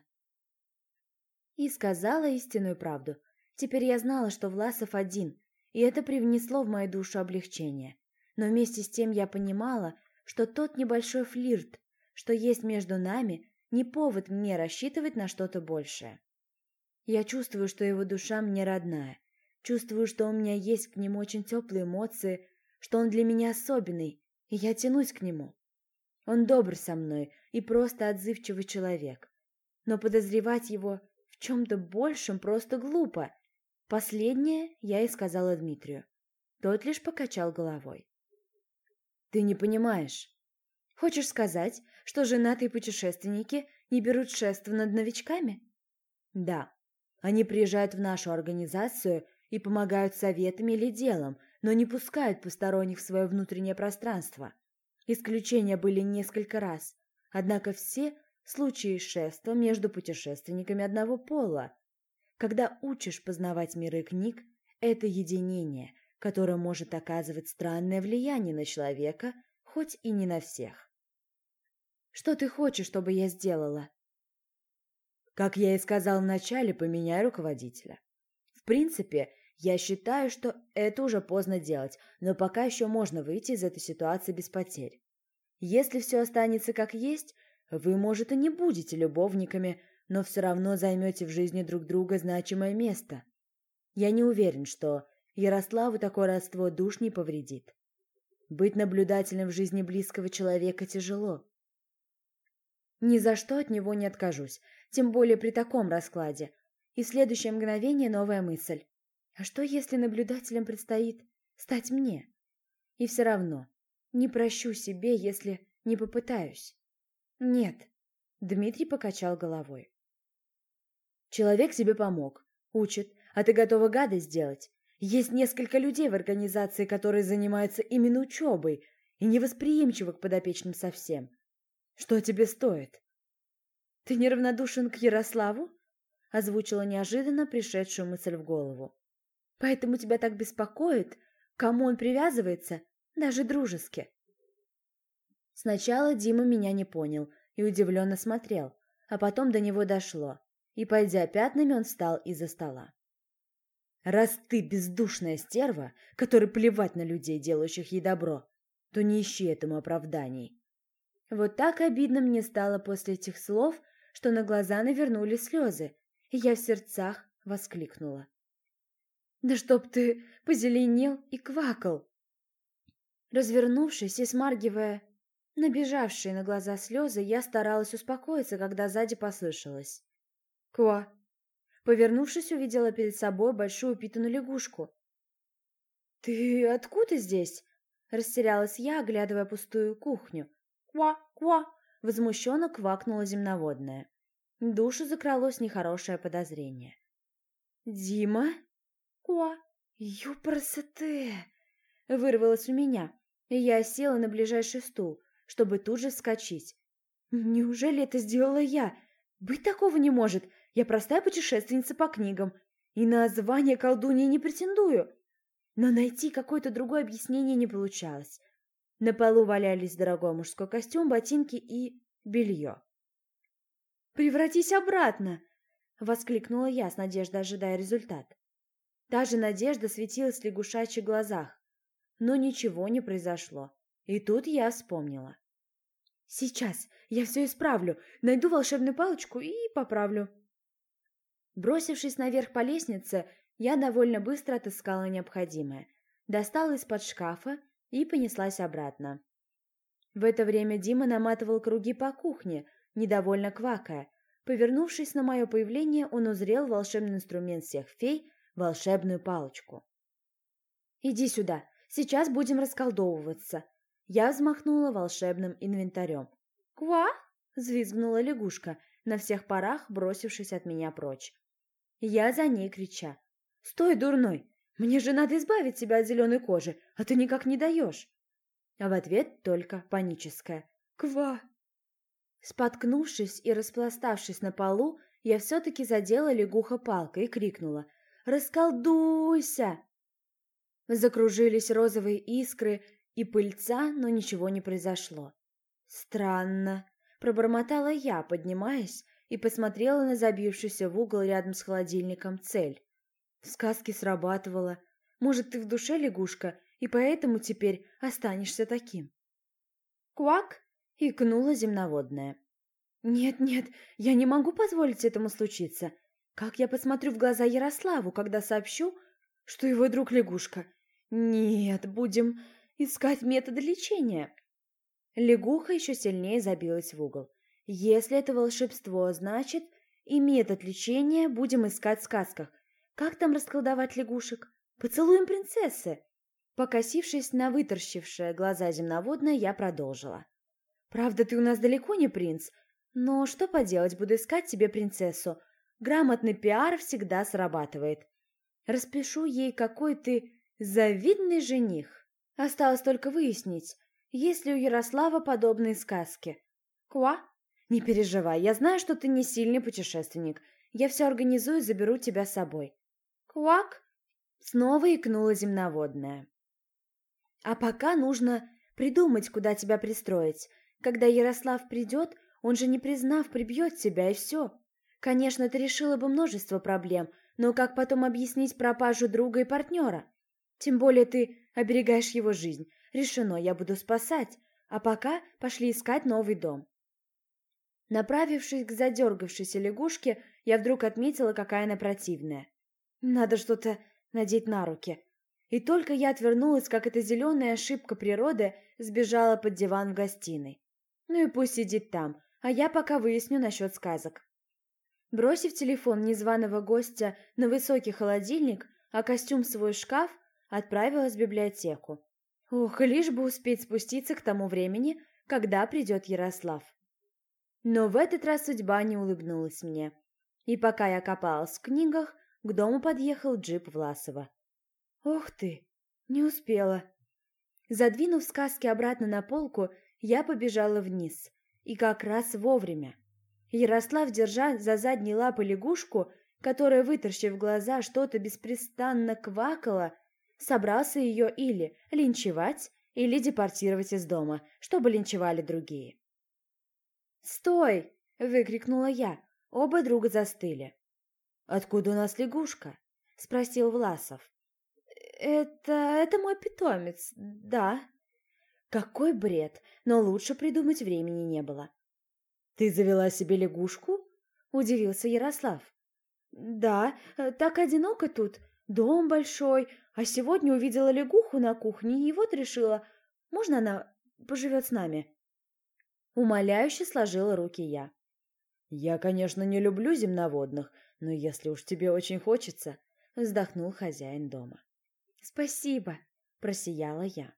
И сказала истинную правду. Теперь я знала, что Власов один, и это привнесло в мою душу облегчение. Но вместе с тем я понимала, что тот небольшой флирт, что есть между нами, не повод мне рассчитывать на что-то большее. Я чувствую, что его душа мне родная, чувствую, что у меня есть к нему очень теплые эмоции, что он для меня особенный, и я тянусь к нему. Он добр со мной и просто отзывчивый человек. Но подозревать его в чем-то большем просто глупо. Последнее я и сказала Дмитрию. Тот лишь покачал головой. Ты не понимаешь. Хочешь сказать, что женатые путешественники не берут шефство над новичками? Да. Они приезжают в нашу организацию и помогают советами или делом, но не пускают посторонних в свое внутреннее пространство. Исключения были несколько раз, однако все случаи шефства между путешественниками одного пола. Когда учишь познавать миры книг, это единение, которое может оказывать странное влияние на человека, хоть и не на всех. Что ты хочешь, чтобы я сделала? Как я и сказал вначале, поменяй руководителя. В принципе, я считаю, что это уже поздно делать, но пока еще можно выйти из этой ситуации без потерь. Если все останется как есть, вы, может, и не будете любовниками, но все равно займете в жизни друг друга значимое место. Я не уверен, что Ярославу такое родство душ не повредит. Быть наблюдателем в жизни близкого человека тяжело. Ни за что от него не откажусь, тем более при таком раскладе. И в следующее мгновение новая мысль. А что, если наблюдателем предстоит стать мне? И все равно не прощу себе, если не попытаюсь. Нет, Дмитрий покачал головой. Человек тебе помог, учит, а ты готова гадость сделать. Есть несколько людей в организации, которые занимаются именно учебой и невосприимчивы к подопечным совсем. Что тебе стоит? Ты неравнодушен к Ярославу? Озвучила неожиданно пришедшую мысль в голову. Поэтому тебя так беспокоит, к кому он привязывается, даже дружески. Сначала Дима меня не понял и удивленно смотрел, а потом до него дошло, и, пойдя пятнами, он встал из-за стола. «Раз ты бездушная стерва, которой плевать на людей, делающих ей добро, то не ищи этому оправданий». Вот так обидно мне стало после этих слов, что на глаза навернулись слезы, и я в сердцах воскликнула. «Да чтоб ты позеленел и квакал!» Развернувшись и смаргивая набежавшие на глаза слезы, я старалась успокоиться, когда сзади послышалось. «Ква!» Повернувшись, увидела перед собой большую упитанную лягушку. «Ты откуда здесь?» Растерялась я, оглядывая пустую кухню. «Ква! — возмущенно квакнула земноводная. В душу закралось нехорошее подозрение. «Дима? Ква! Юпросоте!» — вырвалось у меня, и я села на ближайший стул, чтобы тут же вскочить. «Неужели это сделала я? Быть такого не может! Я простая путешественница по книгам, и на звание колдуньи не претендую!» Но найти какое-то другое объяснение не получалось. На полу валялись дорогой мужской костюм, ботинки и белье. «Превратись обратно!» — воскликнула я, с надеждой ожидая результат. Та же надежда светилась в лягушачьих глазах, но ничего не произошло. И тут я вспомнила. «Сейчас я все исправлю, найду волшебную палочку и поправлю». Бросившись наверх по лестнице, я довольно быстро отыскала необходимое, достала из-под шкафа и понеслась обратно. В это время Дима наматывал круги по кухне, недовольно квакая. Повернувшись на мое появление, он узрел волшебный инструмент всех фей — волшебную палочку. «Иди сюда, сейчас будем расколдовываться». Я взмахнула волшебным инвентарем. «Ква!» — взвизгнула лягушка, на всех парах бросившись от меня прочь. Я за ней крича. «Стой, дурной! Мне же надо избавить себя от зеленой кожи, а ты никак не даешь!» А в ответ только паническое «Ква!». Споткнувшись и распластавшись на полу, я все-таки задела лягуха палкой и крикнула «Расколдуйся!». Закружились розовые искры и пыльца, но ничего не произошло. «Странно», — пробормотала я, поднимаясь, и посмотрела на забившуюся в угол рядом с холодильником цель. В сказке срабатывала. Может, ты в душе лягушка, и поэтому теперь останешься таким. «Квак!» — икнула земноводная. «Нет, я не могу позволить этому случиться. Как я посмотрю в глаза Ярославу, когда сообщу, что его друг лягушка? Нет, будем искать методы лечения». Лягуха еще сильнее забилась в угол. «Если это волшебство, значит, и метод лечения будем искать в сказках. Как там расколдовать лягушек? Поцелуем принцессы!» Покосившись на вытаращившие глаза земноводная, я продолжила. «Правда, ты у нас далеко не принц, но что поделать, буду искать тебе принцессу. Грамотный пиар всегда срабатывает. Распишу ей, какой ты завидный жених. Осталось только выяснить, есть ли у Ярослава подобные сказки. Ква? Не переживай, я знаю, что ты не сильный путешественник. Я все организую и заберу тебя с собой». «Квак?» Снова икнула земноводная. «А пока нужно придумать, куда тебя пристроить. Когда Ярослав придет, он же, не признав, прибьет тебя, и все. Конечно, это решило бы множество проблем, но как потом объяснить пропажу друга и партнера? Тем более ты оберегаешь его жизнь. Решено, я буду спасать, а пока пошли искать новый дом». Направившись к задергавшейся лягушке, я вдруг отметила, какая она противная. Надо что-то надеть на руки. И только я отвернулась, как эта зеленая ошибка природы сбежала под диван в гостиной. Ну и пусть сидит там, а я пока выясню насчет сказок. Бросив телефон незваного гостя на высокий холодильник, а костюм в свой шкаф, отправилась в библиотеку. Ох, лишь бы успеть спуститься к тому времени, когда придет Ярослав. Но в этот раз судьба не улыбнулась мне. И пока я копалась в книгах, к дому подъехал джип Власова. Ох ты, не успела. Задвинув сказки обратно на полку, я побежала вниз. И как раз вовремя. Ярослав, держа за задние лапы лягушку, которая, вытаращив глаза, что-то беспрестанно квакала, собрался ее или линчевать, или депортировать из дома, чтобы линчевали другие. «Стой!» — выкрикнула я. Оба друга застыли. «Откуда у нас лягушка?» — спросил Власов. Это мой питомец, да». Какой бред, но лучше придумать времени не было. «Ты завела себе лягушку?» — удивился Ярослав. «Да, так одиноко тут, дом большой, а сегодня увидела лягуху на кухне и вот решила, можно она поживет с нами?» Умоляюще сложила руки я. «Я, конечно, не люблю земноводных, но если уж тебе очень хочется», — вздохнул хозяин дома. «Спасибо», — просияла я.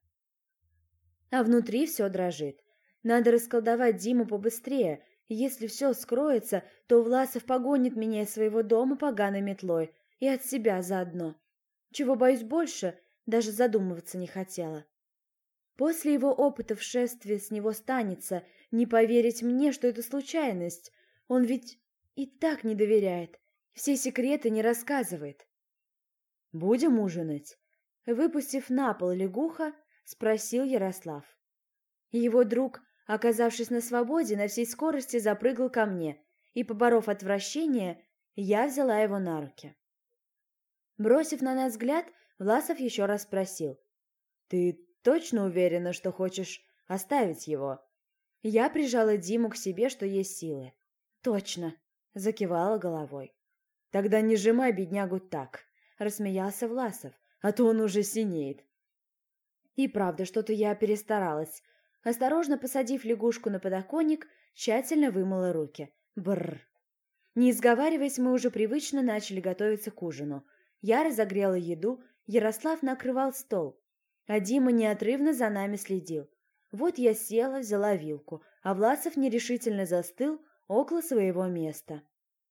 А внутри все дрожит. Надо расколдовать Диму побыстрее. Если все скроется, то Власов погонит меня из своего дома поганой метлой и от себя заодно. Чего боюсь больше, даже задумываться не хотела. После его опыта в шествии с него станется не поверить мне, что это случайность. Он ведь и так не доверяет, все секреты не рассказывает. «Будем ужинать?» Выпустив на пол лягуха, спросил Ярослав. Его друг, оказавшись на свободе, на всей скорости запрыгал ко мне, и, поборов отвращение, я взяла его на руки. Бросив на нас взгляд, Власов еще раз спросил. «Ты точно уверена, что хочешь оставить его?» Я прижала Диму к себе, что есть силы. «Точно», — закивала головой. «Тогда не сжимай беднягу так», — рассмеялся Власов, «а то он уже синеет». И правда, что-то я перестаралась. Осторожно посадив лягушку на подоконник, тщательно вымыла руки. Бррр. Не изговариваясь, мы уже привычно начали готовиться к ужину. Я разогрела еду, Ярослав накрывал стол, а Дима неотрывно за нами следил. Вот я села, взяла вилку, а Власов нерешительно застыл около своего места.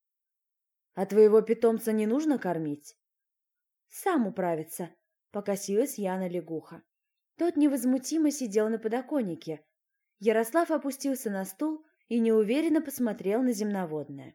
«А твоего питомца не нужно кормить?» «Сам управится», — покосилась я на лягуха. Тот невозмутимо сидел на подоконнике. Ярослав опустился на стул и неуверенно посмотрел на земноводное.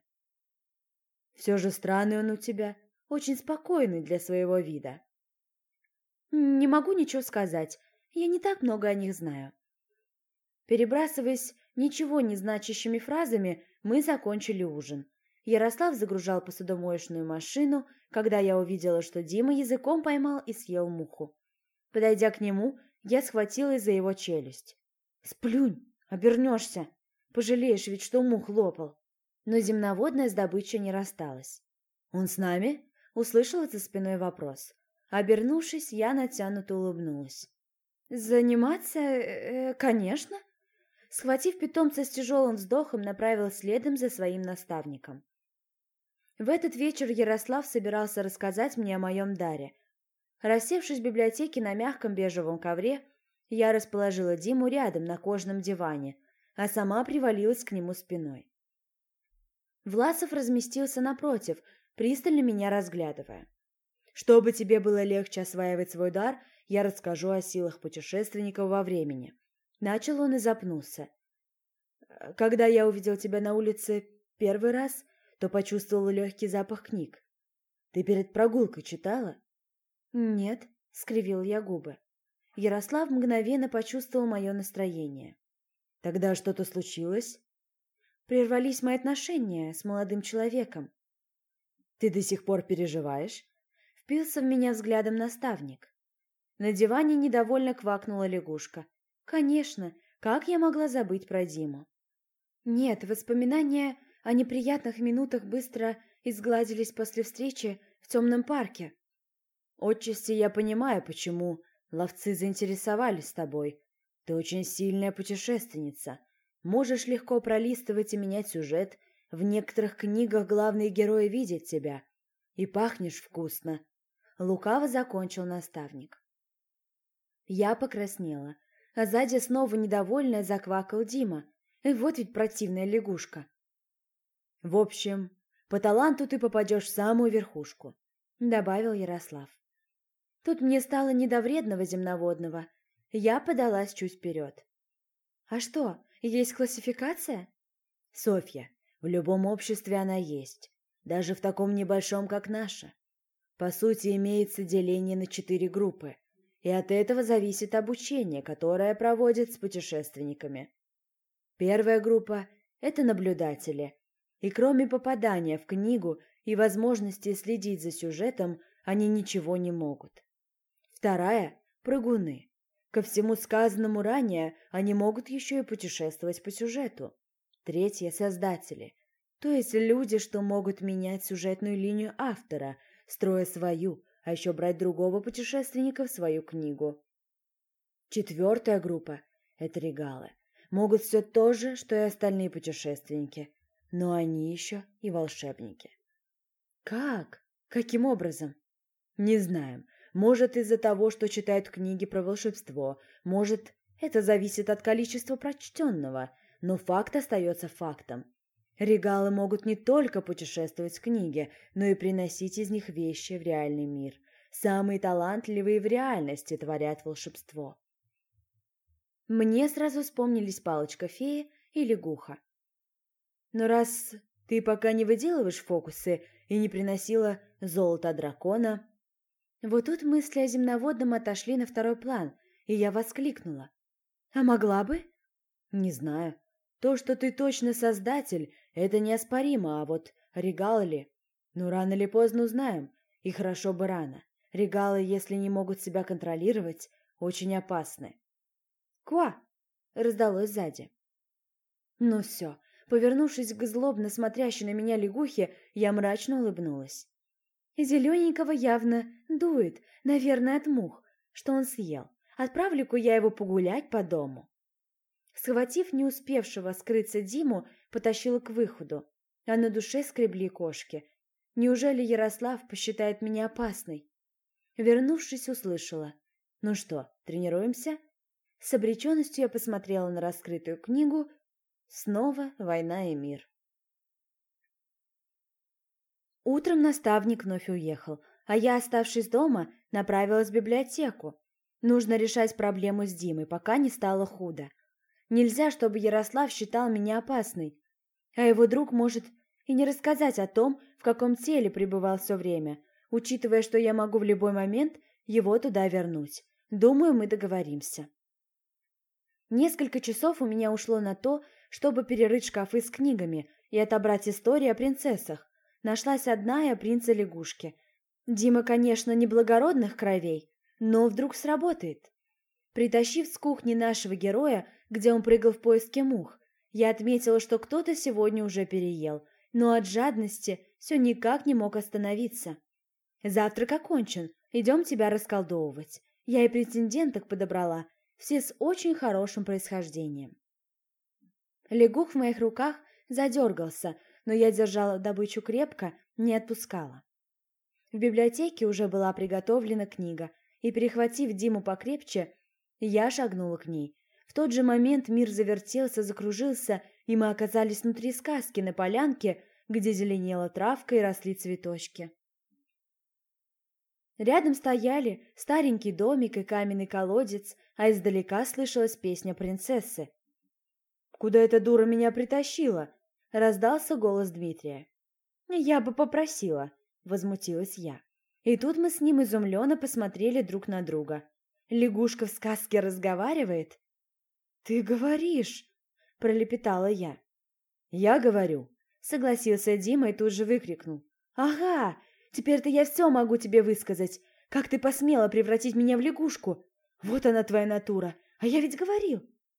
«Все же странный он у тебя, очень спокойный для своего вида». Не могу ничего сказать. Я не так много о них знаю. Перебрасываясь ничего не значащими фразами, мы закончили ужин. Ярослав загружал посудомоечную машину, когда я увидела, что Дима языком поймал и съел муху. Подойдя к нему, я схватилась за его челюсть. «Сплюнь, обернешься. Пожалеешь ведь, что мух лопал». Но земноводная с добычей не рассталась. «Он с нами?» — услышала за спиной вопрос. Обернувшись, я натянуто улыбнулась. «Заниматься? Конечно». Схватив питомца с тяжелым вздохом, направилась следом за своим наставником. В этот вечер Ярослав собирался рассказать мне о моем даре. Рассевшись в библиотеке на мягком бежевом ковре, я расположила Диму рядом на кожаном диване, а сама привалилась к нему спиной. Власов разместился напротив, пристально меня разглядывая. «Чтобы тебе было легче осваивать свой дар, я расскажу о силах путешественников во времени». Начал он и запнулся. «Когда я увидел тебя на улице первый раз, то почувствовал легкий запах книг. Ты перед прогулкой читала?» «Нет», — скривил я губы. Ярослав мгновенно почувствовал мое настроение. «Тогда что-то случилось?» «Прервались мои отношения с молодым человеком». «Ты до сих пор переживаешь?» Впился в меня взглядом наставник. На диване недовольно квакнула лягушка. «Конечно, как я могла забыть про Диму?» Нет, воспоминания о неприятных минутах быстро изгладились после встречи в темном парке. «Отчасти я понимаю, почему ловцы заинтересовались тобой. Ты очень сильная путешественница. Можешь легко пролистывать и менять сюжет. В некоторых книгах главные герои видят тебя. И пахнешь вкусно». Лукаво закончил наставник. Я покраснела, а сзади снова недовольная заквакал Дима. И вот ведь противная лягушка. «В общем, по таланту ты попадешь в самую верхушку», — добавил Ярослав. Тут мне стало не до вредного земноводного. Я подалась чуть вперед. «А что, есть классификация?» «Софья, в любом обществе она есть, даже в таком небольшом, как наше. По сути, имеется деление на 4 группы, и от этого зависит обучение, которое проводят с путешественниками. Первая группа – это наблюдатели, и кроме попадания в книгу и возможности следить за сюжетом, они ничего не могут. Вторая – прыгуны. Ко всему сказанному ранее, они могут еще и путешествовать по сюжету. Третья – создатели, то есть люди, что могут менять сюжетную линию автора, строя свою, а еще брать другого путешественника в свою книгу. Четвертая группа – это регалы. Могут все то же, что и остальные путешественники, но они еще и волшебники. Как? Каким образом? Не знаем. Может, из-за того, что читают книги про волшебство, может, это зависит от количества прочтенного, но факт остается фактом. Регалы могут не только путешествовать в книге, но и приносить из них вещи в реальный мир. Самые талантливые в реальности творят волшебство. Мне сразу вспомнились палочка-фея и лягуха. Но раз ты пока не выделываешь фокусы и не приносила золото дракона... Вот тут мысли о земноводном отошли на второй план, и я воскликнула. А могла бы? Не знаю. То, что ты точно создатель, это неоспоримо, а вот регалы ли? Ну, рано или поздно узнаем, и хорошо бы рано. Регалы, если не могут себя контролировать, очень опасны. «Ква!» — раздалось сзади. Ну все, повернувшись к злобно смотрящей на меня лягухе, я мрачно улыбнулась. Зелененького явно дует, наверное, от мух, что он съел. Отправлю-ка я его погулять по дому. Схватив не успевшего скрыться Диму, потащила к выходу, а на душе скребли кошки. Неужели Ярослав посчитает меня опасной? Вернувшись, услышала. «Ну что, тренируемся?» С обреченностью я посмотрела на раскрытую книгу. Снова «Война и мир». Утром наставник вновь уехал, а я, оставшись дома, направилась в библиотеку. Нужно решать проблему с Димой, пока не стало худо. Нельзя, чтобы Ярослав считал меня опасной, а его друг может и не рассказать о том, в каком теле пребывал все время, учитывая, что я могу в любой момент его туда вернуть. Думаю, мы договоримся. Несколько часов у меня ушло на то, чтобы перерыть шкафы с книгами и отобрать истории о принцессах. Нашлась одна и о принце-лягушке. Дима, конечно, не благородных кровей, но вдруг сработает. Притащив с кухни нашего героя, где он прыгал в поиске мух, я отметила, что кто-то сегодня уже переел, но от жадности все никак не мог остановиться. «Завтрак окончен, идем тебя расколдовывать. Я и претенденток подобрала, все с очень хорошим происхождением». Лягух в моих руках задергался, но я держала добычу крепко, не отпускала. В библиотеке уже была приготовлена книга, и, перехватив Диму покрепче, я шагнула к ней. В тот же момент мир завертелся, закружился, и мы оказались внутри сказки на полянке, где зеленела травка и росли цветочки. Рядом стояли старенький домик и каменный колодец, а издалека слышалась песня принцессы. «Куда эта дура меня притащила?» — раздался голос Дмитрия. «Я бы попросила», — возмутилась я. И тут мы с ним изумленно посмотрели друг на друга. «Лягушка в сказке разговаривает?» «Ты говоришь!» — пролепетала я. «Я говорю», — согласился Дима и тут же выкрикнул. «Ага, теперь-то я все могу тебе высказать. Как ты посмела превратить меня в лягушку? Вот она твоя натура, а я ведь говорил».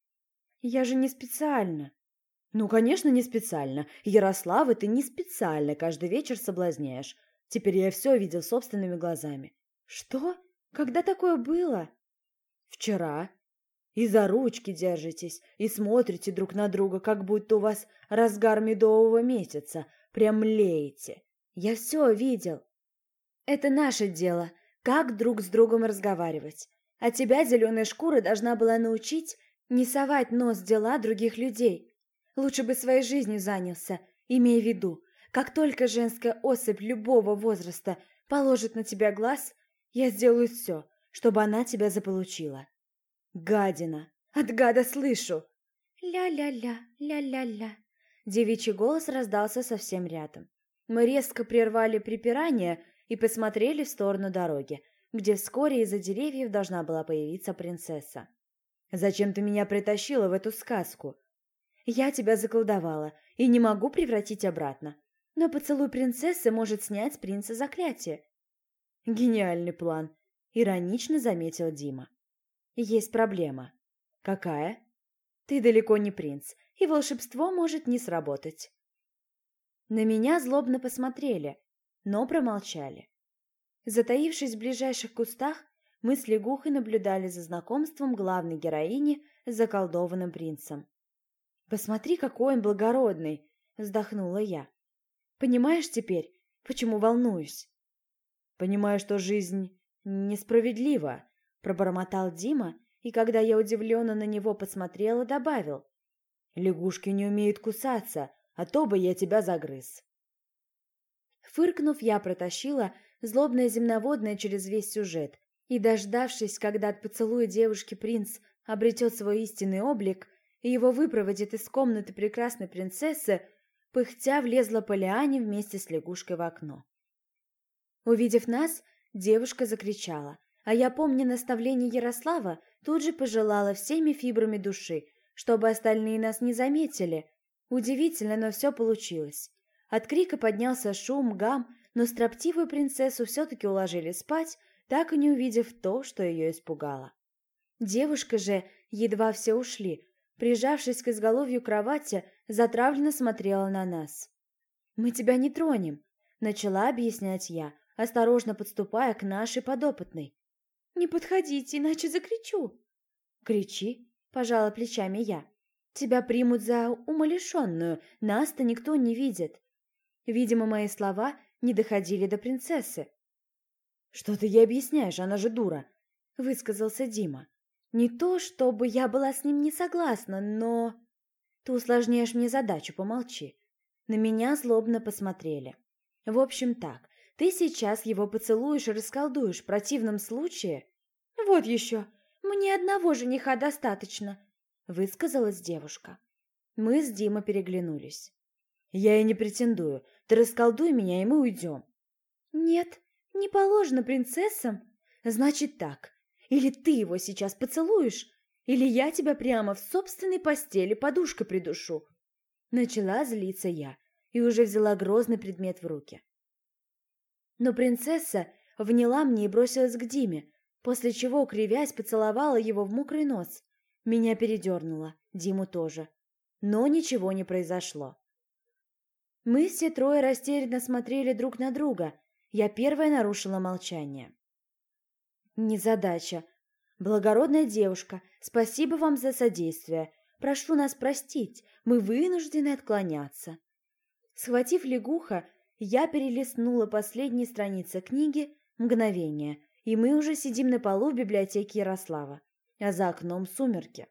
«Я же не специально». «Ну, конечно, не специально. Ярослава, ты не специально каждый вечер соблазняешь. Теперь я все видел собственными глазами». «Что? Когда такое было?» «Вчера. И за ручки держитесь, и смотрите друг на друга, как будто у вас разгар медового месяца. Прям млеете. Я все видел». «Это наше дело, как друг с другом разговаривать. А тебя зеленая шкура должна была научить не совать нос в дела других людей. Лучше бы своей жизнью занялся, имея в виду, как только женская особь любого возраста положит на тебя глаз, я сделаю все, чтобы она тебя заполучила». «Гадина! От гада слышу!» «Ля-ля-ля, ля-ля-ля!» Девичий голос раздался совсем рядом. Мы резко прервали припирание и посмотрели в сторону дороги, где вскоре из-за деревьев должна была появиться принцесса. «Зачем ты меня притащила в эту сказку?» «Я тебя заколдовала и не могу превратить обратно. Но поцелуй принцессы может снять с принца заклятие». «Гениальный план», — иронично заметил Дима. «Есть проблема». «Какая?» «Ты далеко не принц, и волшебство может не сработать». На меня злобно посмотрели, но промолчали. Затаившись в ближайших кустах, мы с лягухой наблюдали за знакомством главной героини с заколдованным принцем. «Посмотри, какой он благородный!» — вздохнула я. «Понимаешь теперь, почему волнуюсь?» «Понимаю, что жизнь несправедлива», — пробормотал Дима, и когда я удивленно на него посмотрела, добавил. «Лягушки не умеют кусаться, а то бы я тебя загрыз». Фыркнув, я протащила злобное земноводное через весь сюжет, и, дождавшись, когда от поцелуя девушки принц обретет свой истинный облик и его выпроводит из комнаты прекрасной принцессы, пыхтя влезла по лиане вместе с лягушкой в окно. Увидев нас, девушка закричала, а я, помня наставление Ярослава, тут же пожелала всеми фибрами души, чтобы остальные нас не заметили. Удивительно, но все получилось. От крика поднялся шум, гам, но строптивую принцессу все-таки уложили спать, так и не увидев то, что ее испугало. Девушка же, едва все ушли, прижавшись к изголовью кровати, затравленно смотрела на нас. «Мы тебя не тронем», — начала объяснять я, осторожно подступая к нашей подопытной. «Не подходите, иначе закричу». «Кричи», — пожала плечами я. «Тебя примут за умалишенную, нас-то никто не видит». Видимо, мои слова не доходили до принцессы. «Что ты ей объясняешь, она же дура», — высказался Дима. «Не то, чтобы я была с ним не согласна, но...» «Ты усложняешь мне задачу, помолчи». На меня злобно посмотрели. «В общем так, ты сейчас его поцелуешь и расколдуешь, в противном случае...» «Вот еще, мне одного жениха достаточно», — высказалась девушка. Мы с Димой переглянулись. «Я и не претендую. Ты расколдуй меня, и мы уйдем». «Нет, не положено принцессам», — Значит так, или ты его сейчас поцелуешь, или я тебя прямо в собственной постели подушкой придушу. Начала злиться я и уже взяла грозный предмет в руки. Но принцесса вняла мне и бросилась к Диме, после чего, кривясь, поцеловала его в мокрый нос. Меня передернуло, Диму тоже. Но ничего не произошло. Мы все трое растерянно смотрели друг на друга. Я первая нарушила молчание. Незадача. Благородная девушка, спасибо вам за содействие. Прошу нас простить, мы вынуждены отклоняться. Схватив лягуха, я перелистнула последние страницы книги «Мгновение», и мы уже сидим на полу в библиотеке Ярослава, а за окном сумерки.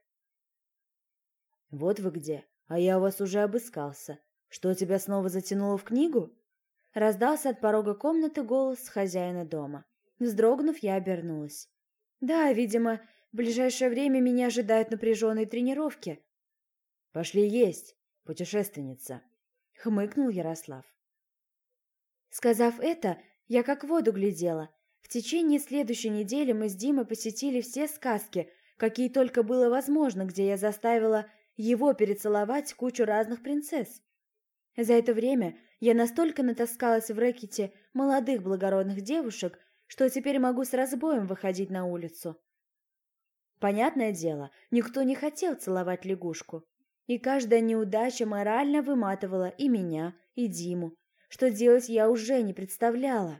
«Вот вы где, а я у вас уже обыскался. Что, тебя снова затянуло в книгу?» Раздался от порога комнаты голос хозяина дома. Вздрогнув, я обернулась. «Да, видимо, в ближайшее время меня ожидают напряженные тренировки». «Пошли есть, путешественница», — хмыкнул Ярослав. Сказав это, я как в воду глядела. В течение следующей недели мы с Димой посетили все сказки, какие только было возможно, где я заставила его перецеловать кучу разных принцесс. За это время я настолько натаскалась в рэкете молодых благородных девушек, что теперь могу с разбоем выходить на улицу. Понятное дело, никто не хотел целовать лягушку, и каждая неудача морально выматывала и меня, и Диму. Что делать я уже не представляла.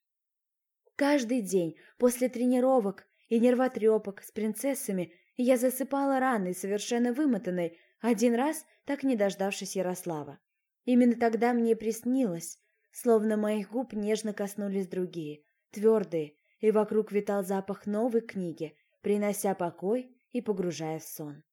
Каждый день после тренировок и нервотрепок с принцессами я засыпала рано и совершенно вымотанной, один раз так не дождавшись Ярослава. Именно тогда мне приснилось, словно моих губ нежно коснулись другие, твердые, и вокруг витал запах новой книги, принося покой и погружая в сон.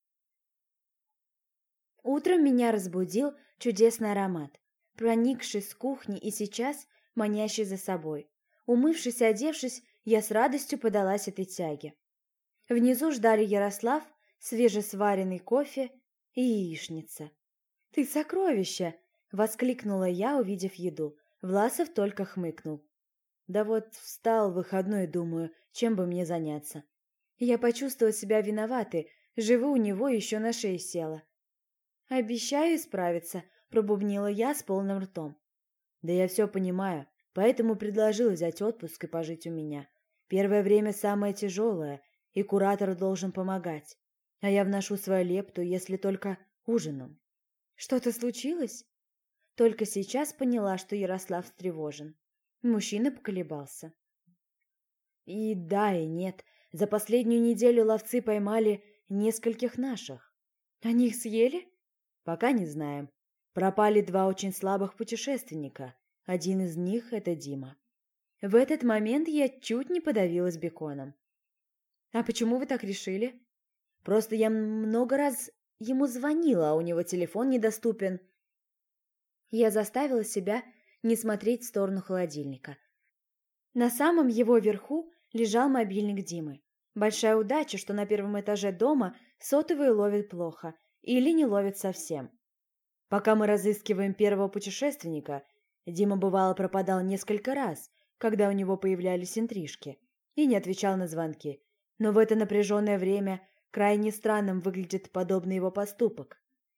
Утром меня разбудил чудесный аромат, проникший с кухни и сейчас манящий за собой. Умывшись и одевшись, я с радостью подалась этой тяге. Внизу ждали Ярослав, свежесваренный кофе и яичница. «Ты сокровище!» — воскликнула я, увидев еду. Власов только хмыкнул. «Да вот встал в выходной, думаю, чем бы мне заняться». Я почувствовала себя виноватой, живу у него еще на шее села. «Обещаю исправиться», — пробубнила я с полным ртом. «Да я все понимаю, поэтому предложил взять отпуск и пожить у меня. Первое время самое тяжелое, и куратор должен помогать. А я вношу свою лепту, если только ужином». «Что-то случилось?» Только сейчас поняла, что Ярослав встревожен. Мужчина поколебался. «И да, и нет. За последнюю неделю ловцы поймали нескольких наших». «Они их съели?» «Пока не знаем. Пропали 2 очень слабых путешественника. Один из них — это Дима». В этот момент я чуть не подавилась беконом. «А почему вы так решили?» «Просто я много раз ему звонила, а у него телефон недоступен». Я заставила себя не смотреть в сторону холодильника. На самом его верху лежал мобильник Димы. Большая удача, что на первом этаже дома сотовые ловят плохо или не ловят совсем. Пока мы разыскиваем первого путешественника, Дима бывало пропадал несколько раз, когда у него появлялись интрижки, и не отвечал на звонки. Но в это напряженное время крайне странным выглядит подобный его поступок.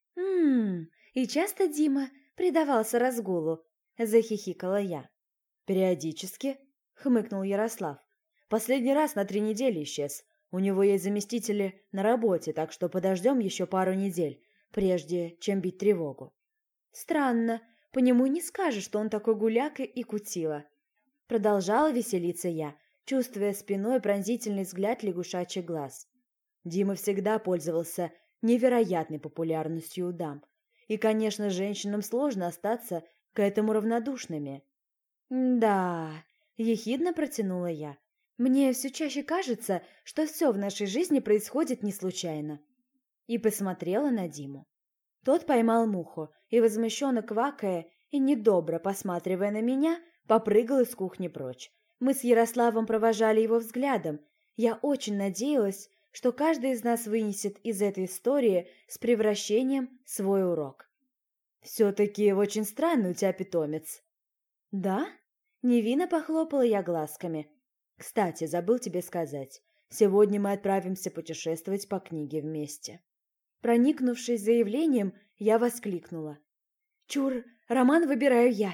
И часто Дима предавался разгулу?» — захихикала я. «Периодически», — хмыкнул Ярослав. «Последний раз на 3 недели исчез. У него есть заместители на работе, так что подождем еще пару недель, прежде чем бить тревогу». «Странно, по нему не скажешь, что он такой гуляка и кутила». Продолжала веселиться я, чувствуя спиной пронзительный взгляд лягушачьих глаз. Дима всегда пользовался невероятной популярностью у дам. И, конечно, женщинам сложно остаться к этому равнодушными. «Да», — ехидно протянула я, — «мне все чаще кажется, что все в нашей жизни происходит не случайно». И посмотрела на Диму. Тот поймал муху и, возмущенно квакая и недобро посматривая на меня, попрыгал из кухни прочь. Мы с Ярославом провожали его взглядом. Я очень надеялась, что каждый из нас вынесет из этой истории с превращением свой урок. «Все-таки очень странный у тебя питомец». «Да?» — невинно похлопала я глазками. Кстати, забыл тебе сказать. Сегодня мы отправимся путешествовать по книге вместе. Проникнувшись заявлением, я воскликнула. «Чур, роман выбираю я!»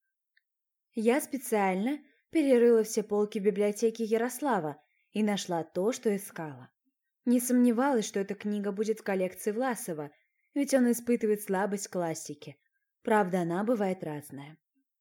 Я специально перерыла все полки библиотеки Ярослава и нашла то, что искала. Не сомневалась, что эта книга будет в коллекции Власова, ведь он испытывает слабость к классике. Правда, она бывает разная.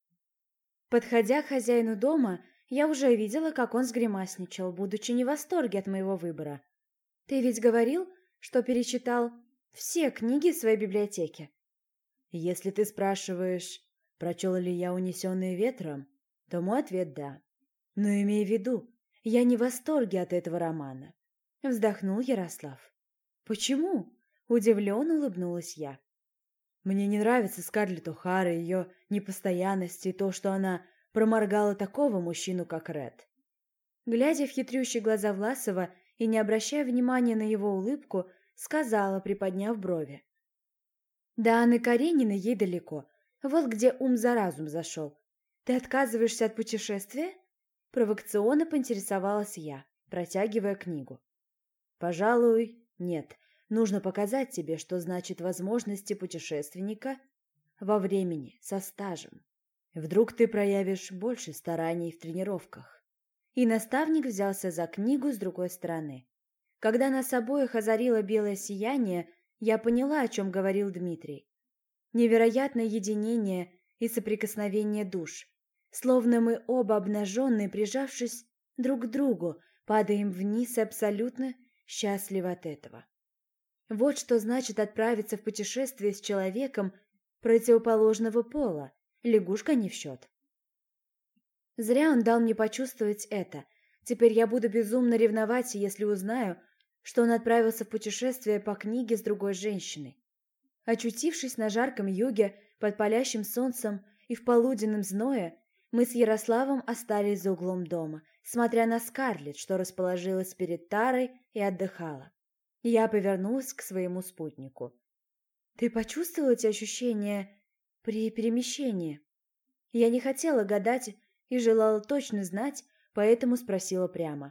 Подходя к хозяину дома, я уже видела, как он сгримасничал, будучи не в восторге от моего выбора. «Ты ведь говорил, что перечитал все книги в своей библиотеке?» Если ты спрашиваешь, прочел ли я «Унесенные ветром», то мой ответ – да. Но имей в виду, я не в восторге от этого романа. Вздохнул Ярослав. «Почему?» – удивленно улыбнулась я. Мне не нравится Скарлетт О'Хара, ее непостоянность и то, что она проморгала такого мужчину, как Ред. Глядя в хитрющие глаза Власова и не обращая внимания на его улыбку, сказала, приподняв брови. «Да Анны Карениной ей далеко. Вот где ум за разум зашел. Ты отказываешься от путешествия?» Провокационно поинтересовалась я, протягивая книгу. «Пожалуй, нет. Нужно показать тебе, что значит возможности путешественника во времени, со стажем. Вдруг ты проявишь больше стараний в тренировках». И наставник взялся за книгу с другой стороны. Когда нас обоих озарило белое сияние, я поняла, о чем говорил Дмитрий. Невероятное единение и соприкосновение душ. Словно мы оба обнаженные, прижавшись друг к другу, падаем вниз и абсолютно счастливы от этого. Вот что значит отправиться в путешествие с человеком противоположного пола. Лягушка не в счет. Зря он дал мне почувствовать это. Теперь я буду безумно ревновать, если узнаю, что он отправился в путешествие по книге с другой женщиной. Очутившись на жарком юге, под палящим солнцем и в полуденном зное, мы с Ярославом остались за углом дома, смотря на Скарлетт, что расположилась перед тарой и отдыхала. Я повернулась к своему спутнику. «Ты почувствовала эти ощущения при перемещении?» Я не хотела гадать и желала точно знать, поэтому спросила прямо.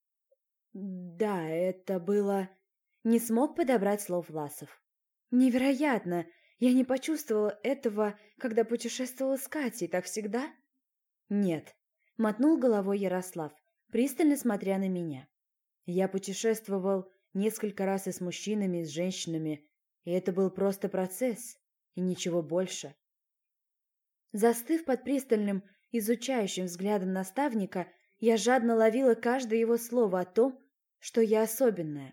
«Да, это было...» Не смог подобрать слов Власов. «Невероятно! Я не почувствовала этого, когда путешествовала с Катей, так всегда?» «Нет», — мотнул головой Ярослав, пристально смотря на меня. «Я путешествовал несколько раз и с мужчинами, и с женщинами, и это был просто процесс, и ничего больше». Застыв под пристальным, изучающим взглядом наставника, я жадно ловила каждое его слово о том, что я особенная.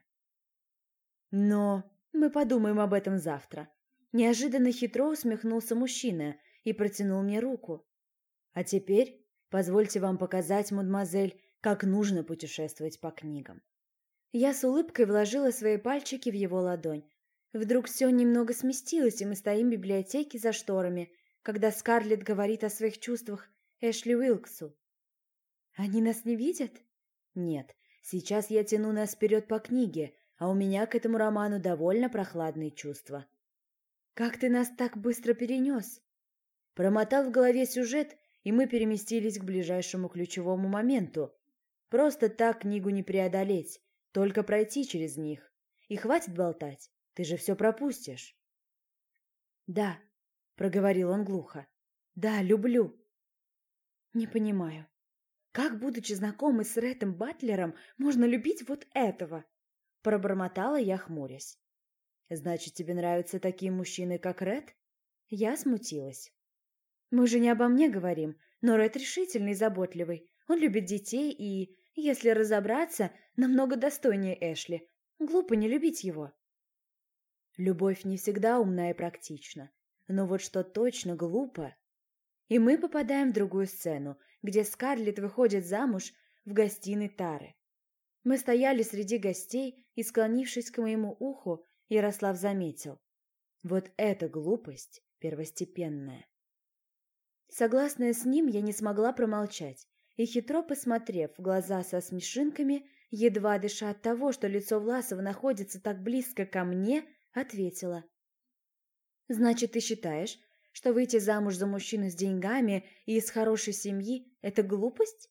«Но мы подумаем об этом завтра». Неожиданно хитро усмехнулся мужчина и протянул мне руку. «А теперь позвольте вам показать, мадемуазель, как нужно путешествовать по книгам». Я с улыбкой вложила свои пальчики в его ладонь. Вдруг все немного сместилось, и мы стоим в библиотеке за шторами, когда Скарлетт говорит о своих чувствах Эшли Уилксу. «Они нас не видят?» «Нет, сейчас я тяну нас вперед по книге, а у меня к этому роману довольно прохладные чувства». «Как ты нас так быстро перенес?» Промотал в голове сюжет, и мы переместились к ближайшему ключевому моменту. Просто так книгу не преодолеть, только пройти через них. И хватит болтать, ты же все пропустишь. «Да», — проговорил он глухо. «Да, люблю». «Не понимаю, как, будучи знакомой с Рэтом Батлером, можно любить вот этого?» Пробормотала я, хмурясь. «Значит, тебе нравятся такие мужчины, как Рэд?» Я смутилась. «Мы же не обо мне говорим, но Рэд решительный и заботливый. Он любит детей и, если разобраться, намного достойнее Эшли. Глупо не любить его». Любовь не всегда умна и практична, но вот что точно глупо. И мы попадаем в другую сцену, где Скарлетт выходит замуж в гостиной Тары. Мы стояли среди гостей, и, склонившись к моему уху, Ярослав заметил. Вот эта глупость первостепенная. Согласная с ним, я не смогла промолчать, и, хитро посмотрев в глаза со смешинками, едва дыша от того, что лицо Власова находится так близко ко мне, ответила. «Значит, ты считаешь, что выйти замуж за мужчину с деньгами и из хорошей семьи – это глупость?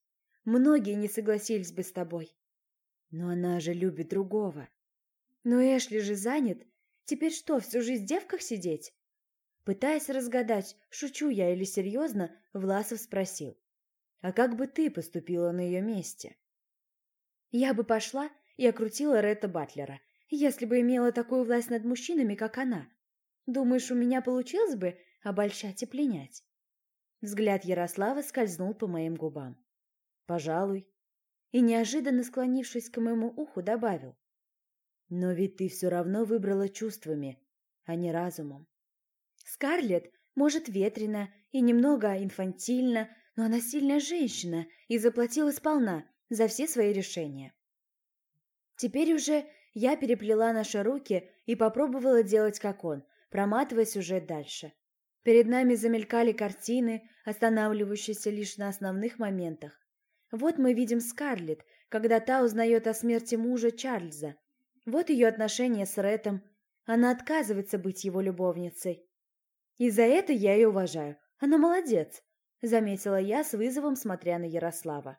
Многие не согласились бы с тобой. Но она же любит другого. Но Эшли же занят. Теперь что, всю жизнь в девках сидеть? Пытаясь разгадать, шучу я или серьезно, Власов спросил. А как бы ты поступила на ее месте? Я бы пошла и окрутила Ретта Батлера, если бы имела такую власть над мужчинами, как она. Думаешь, у меня получилось бы обольщать и пленять? Взгляд Ярослава скользнул по моим губам. Пожалуй. И неожиданно склонившись к моему уху, добавил. Но ведь ты все равно выбрала чувствами, а не разумом. Скарлетт, может, ветрена и немного инфантильна, но она сильная женщина и заплатила сполна за все свои решения. Теперь уже я переплела наши руки и попробовала делать как он, проматывая сюжет дальше. Перед нами замелькали картины, останавливающиеся лишь на основных моментах. Вот мы видим Скарлетт, когда та узнает о смерти мужа Чарльза. Вот ее отношения с Рэтом. Она отказывается быть его любовницей. И за это я ее уважаю. Она молодец, заметила я с вызовом, смотря на Ярослава.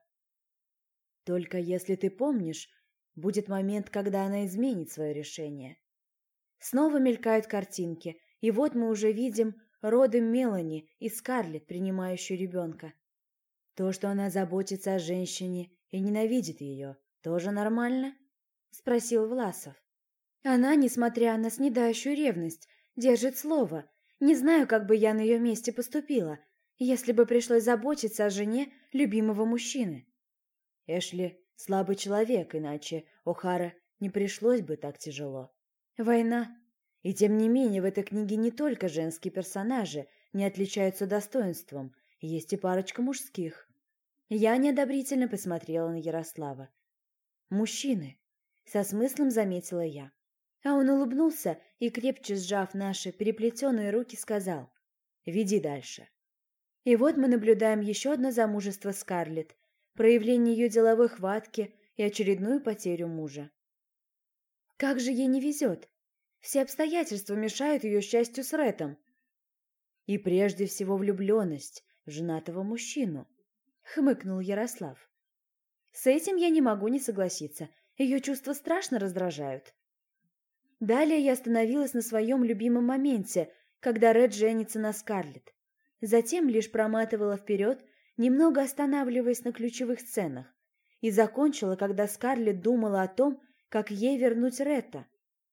Только если ты помнишь, будет момент, когда она изменит свое решение. Снова мелькают картинки, и вот мы уже видим роды Мелани и Скарлетт, принимающую ребенка. То, что она заботится о женщине и ненавидит ее, тоже нормально? Спросил Власов. Она, несмотря на снедающую ревность, держит слово. Не знаю, как бы я на ее месте поступила, если бы пришлось заботиться о жене любимого мужчины. Эшли слабый человек, иначе О'Хара не пришлось бы так тяжело. Война. И тем не менее, в этой книге не только женские персонажи не отличаются достоинством, есть и парочка мужских. Я неодобрительно посмотрела на Ярослава. Мужчины, со смыслом заметила я. А он улыбнулся и, крепче сжав наши переплетенные руки, сказал: «Веди дальше». И вот мы наблюдаем еще одно замужество Скарлетт, проявление ее деловой хватки и очередную потерю мужа. Как же ей не везет! Все обстоятельства мешают ее счастью с Рэтом. И прежде всего влюбленность в женатого мужчину, хмыкнул Ярослав. С этим я не могу не согласиться. Ее чувства страшно раздражают. Далее я остановилась на своем любимом моменте, когда Ред женится на Скарлетт. Затем лишь проматывала вперед, немного останавливаясь на ключевых сценах, и закончила, когда Скарлетт думала о том, как ей вернуть Ретта.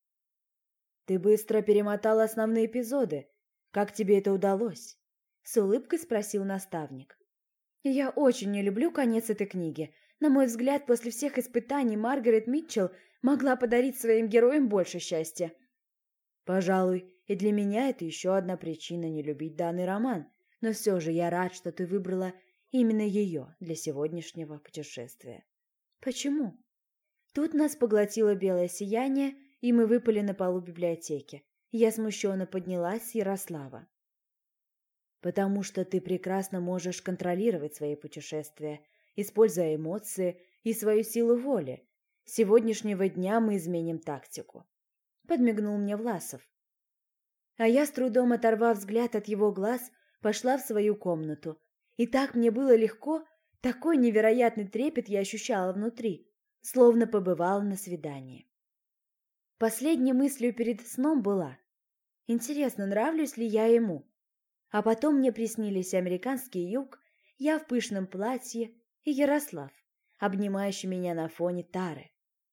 «Ты быстро перемотала основные эпизоды. Как тебе это удалось?» — с улыбкой спросил наставник. «Я очень не люблю конец этой книги. На мой взгляд, после всех испытаний Маргарет Митчелл могла подарить своим героям больше счастья». «Пожалуй, и для меня это еще одна причина не любить данный роман, но все же я рад, что ты выбрала именно ее для сегодняшнего путешествия». «Почему?» Тут нас поглотило белое сияние, и мы выпали на полу библиотеки. Я смущенно поднялась с Ярослава. «Потому что ты прекрасно можешь контролировать свои путешествия, используя эмоции и свою силу воли. С сегодняшнего дня мы изменим тактику», — подмигнул мне Власов. А я, с трудом оторвав взгляд от его глаз, пошла в свою комнату. И так мне было легко, такой невероятный трепет я ощущала внутри, словно побывала на свидании. Последней мыслью перед сном была: интересно, нравлюсь ли я ему? А потом мне приснились американский юг, я в пышном платье и Ярослав, обнимающий меня на фоне тары.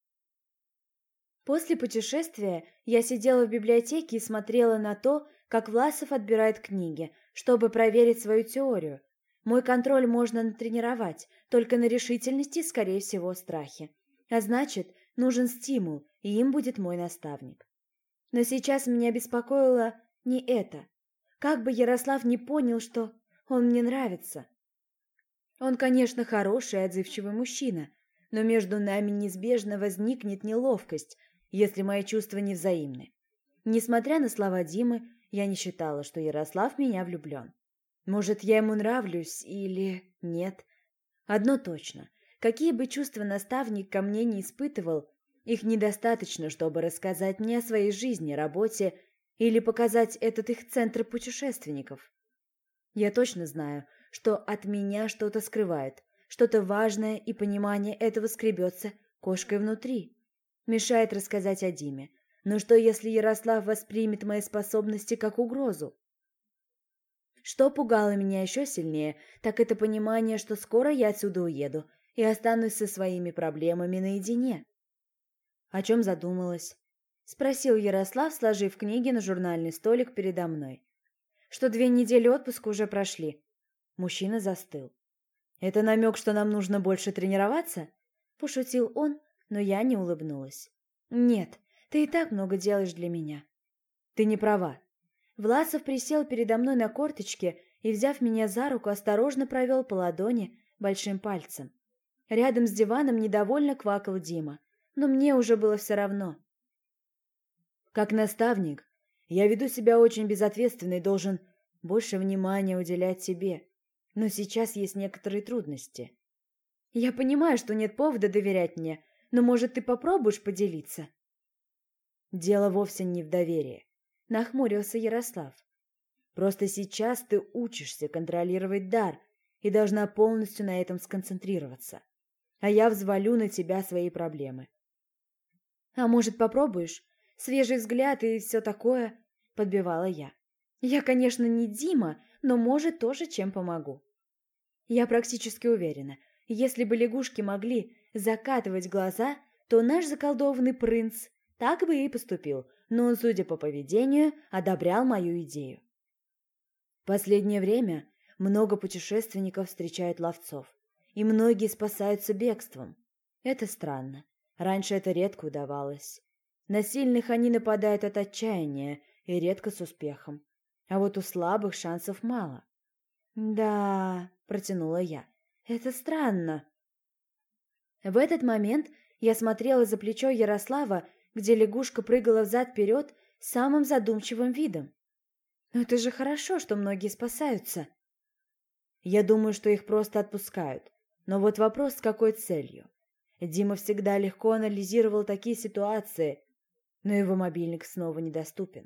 После путешествия я сидела в библиотеке и смотрела на то, как Власов отбирает книги, чтобы проверить свою теорию. Мой контроль можно натренировать, только на решительности, скорее всего, страхе. А значит, нужен стимул, и им будет мой наставник. Но сейчас меня беспокоило не это. Как бы Ярослав не понял, что он мне нравится. Он, конечно, хороший и отзывчивый мужчина, но между нами неизбежно возникнет неловкость, если мои чувства не взаимны. Несмотря на слова Димы, я не считала, что Ярослав в меня влюблен. Может, я ему нравлюсь или нет? Одно точно. Какие бы чувства наставник ко мне не испытывал, их недостаточно, чтобы рассказать мне о своей жизни, работе или показать этот их центр путешественников. Я точно знаю, что от меня что-то скрывает, Что-то важное, и понимание этого скребется кошкой внутри. Мешает рассказать о Диме. Но что, если Ярослав воспримет мои способности как угрозу? Что пугало меня еще сильнее, так это понимание, что скоро я отсюда уеду и останусь со своими проблемами наедине. О чем задумалась? Спросил Ярослав, сложив книги на журнальный столик передо мной. Что 2 недели отпуска уже прошли. Мужчина застыл. «Это намек, что нам нужно больше тренироваться?» Пошутил он, но я не улыбнулась. «Нет, ты и так много делаешь для меня». «Ты не права». Власов присел передо мной на корточке и, взяв меня за руку, осторожно провел по ладони большим пальцем. Рядом с диваном недовольно квакал Дима, но мне уже было все равно. Как наставник, я веду себя очень безответственно и должен больше внимания уделять тебе. Но сейчас есть некоторые трудности. Я понимаю, что нет повода доверять мне, но, может, ты попробуешь поделиться? Дело вовсе не в доверии, нахмурился Ярослав. Просто сейчас ты учишься контролировать дар и должна полностью на этом сконцентрироваться. А я взвалю на тебя свои проблемы. А может, попробуешь? Свежий взгляд и все такое, подбивала я. Я, конечно, не Дима, но, может, тоже чем помогу. Я практически уверена, если бы лягушки могли закатывать глаза, то наш заколдованный принц так бы и поступил, но он, судя по поведению, одобрял мою идею. В последнее время много путешественников встречают ловцов, и многие спасаются бегством. Это странно. Раньше это редко удавалось. На сильных они нападают от отчаяния и редко с успехом. А вот у слабых шансов мало. «Да», — протянула я, — «это странно». В этот момент я смотрела за плечо Ярослава, где лягушка прыгала взад-вперед с самым задумчивым видом. «Но это же хорошо, что многие спасаются». Я думаю, что их просто отпускают. Но вот вопрос, с какой целью? Дима всегда легко анализировал такие ситуации, но его мобильник снова недоступен.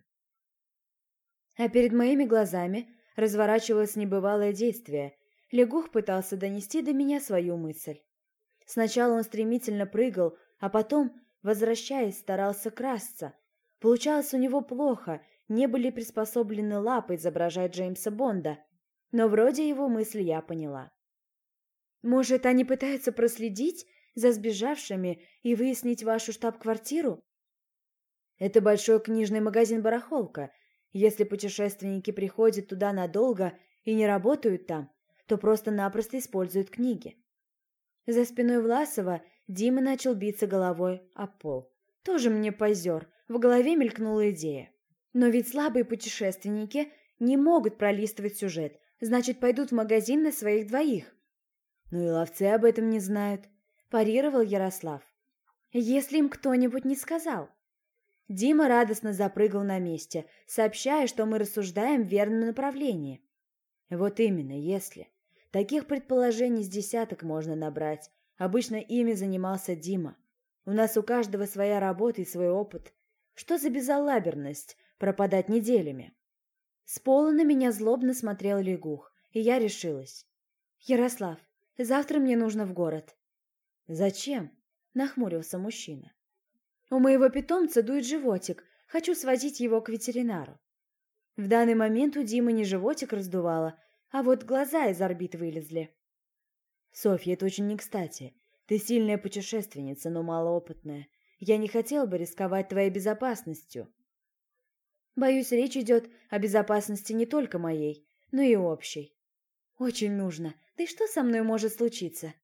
А перед моими глазами разворачивалось небывалое действие. Лягух пытался донести до меня свою мысль. Сначала он стремительно прыгал, а потом, возвращаясь, старался красться. Получалось у него плохо, не были приспособлены лапы изображать Джеймса Бонда. Но вроде его мысль я поняла. «Может, они пытаются проследить за сбежавшими и выяснить вашу штаб-квартиру?» «Это большой книжный магазин-барахолка. Если путешественники приходят туда надолго и не работают там, то просто-напросто используют книги». За спиной Власова Дима начал биться головой об пол. Тоже мне позер, в голове мелькнула идея. Но ведь слабые путешественники не могут пролистывать сюжет, значит, пойдут в магазин на своих двоих. Ну и ловцы об этом не знают, парировал Ярослав. Если им кто-нибудь не сказал. Дима радостно запрыгал на месте, сообщая, что мы рассуждаем в верном направлении. Вот именно, если. Таких предположений с десяток можно набрать. Обычно ими занимался Дима. У нас у каждого своя работа и свой опыт. Что за безалаберность пропадать неделями? С пола на меня злобно смотрел лягух, и я решилась. «Ярослав, завтра мне нужно в город». «Зачем?» – нахмурился мужчина. «У моего питомца дует животик. Хочу свозить его к ветеринару». В данный момент у Димы не животик раздувало, а вот глаза из орбит вылезли. «Софья, это очень не кстати. Ты сильная путешественница, но малоопытная. Я не хотела бы рисковать твоей безопасностью». «Боюсь, речь идет о безопасности не только моей, но и общей». «Очень нужно. Да и что со мной может случиться?»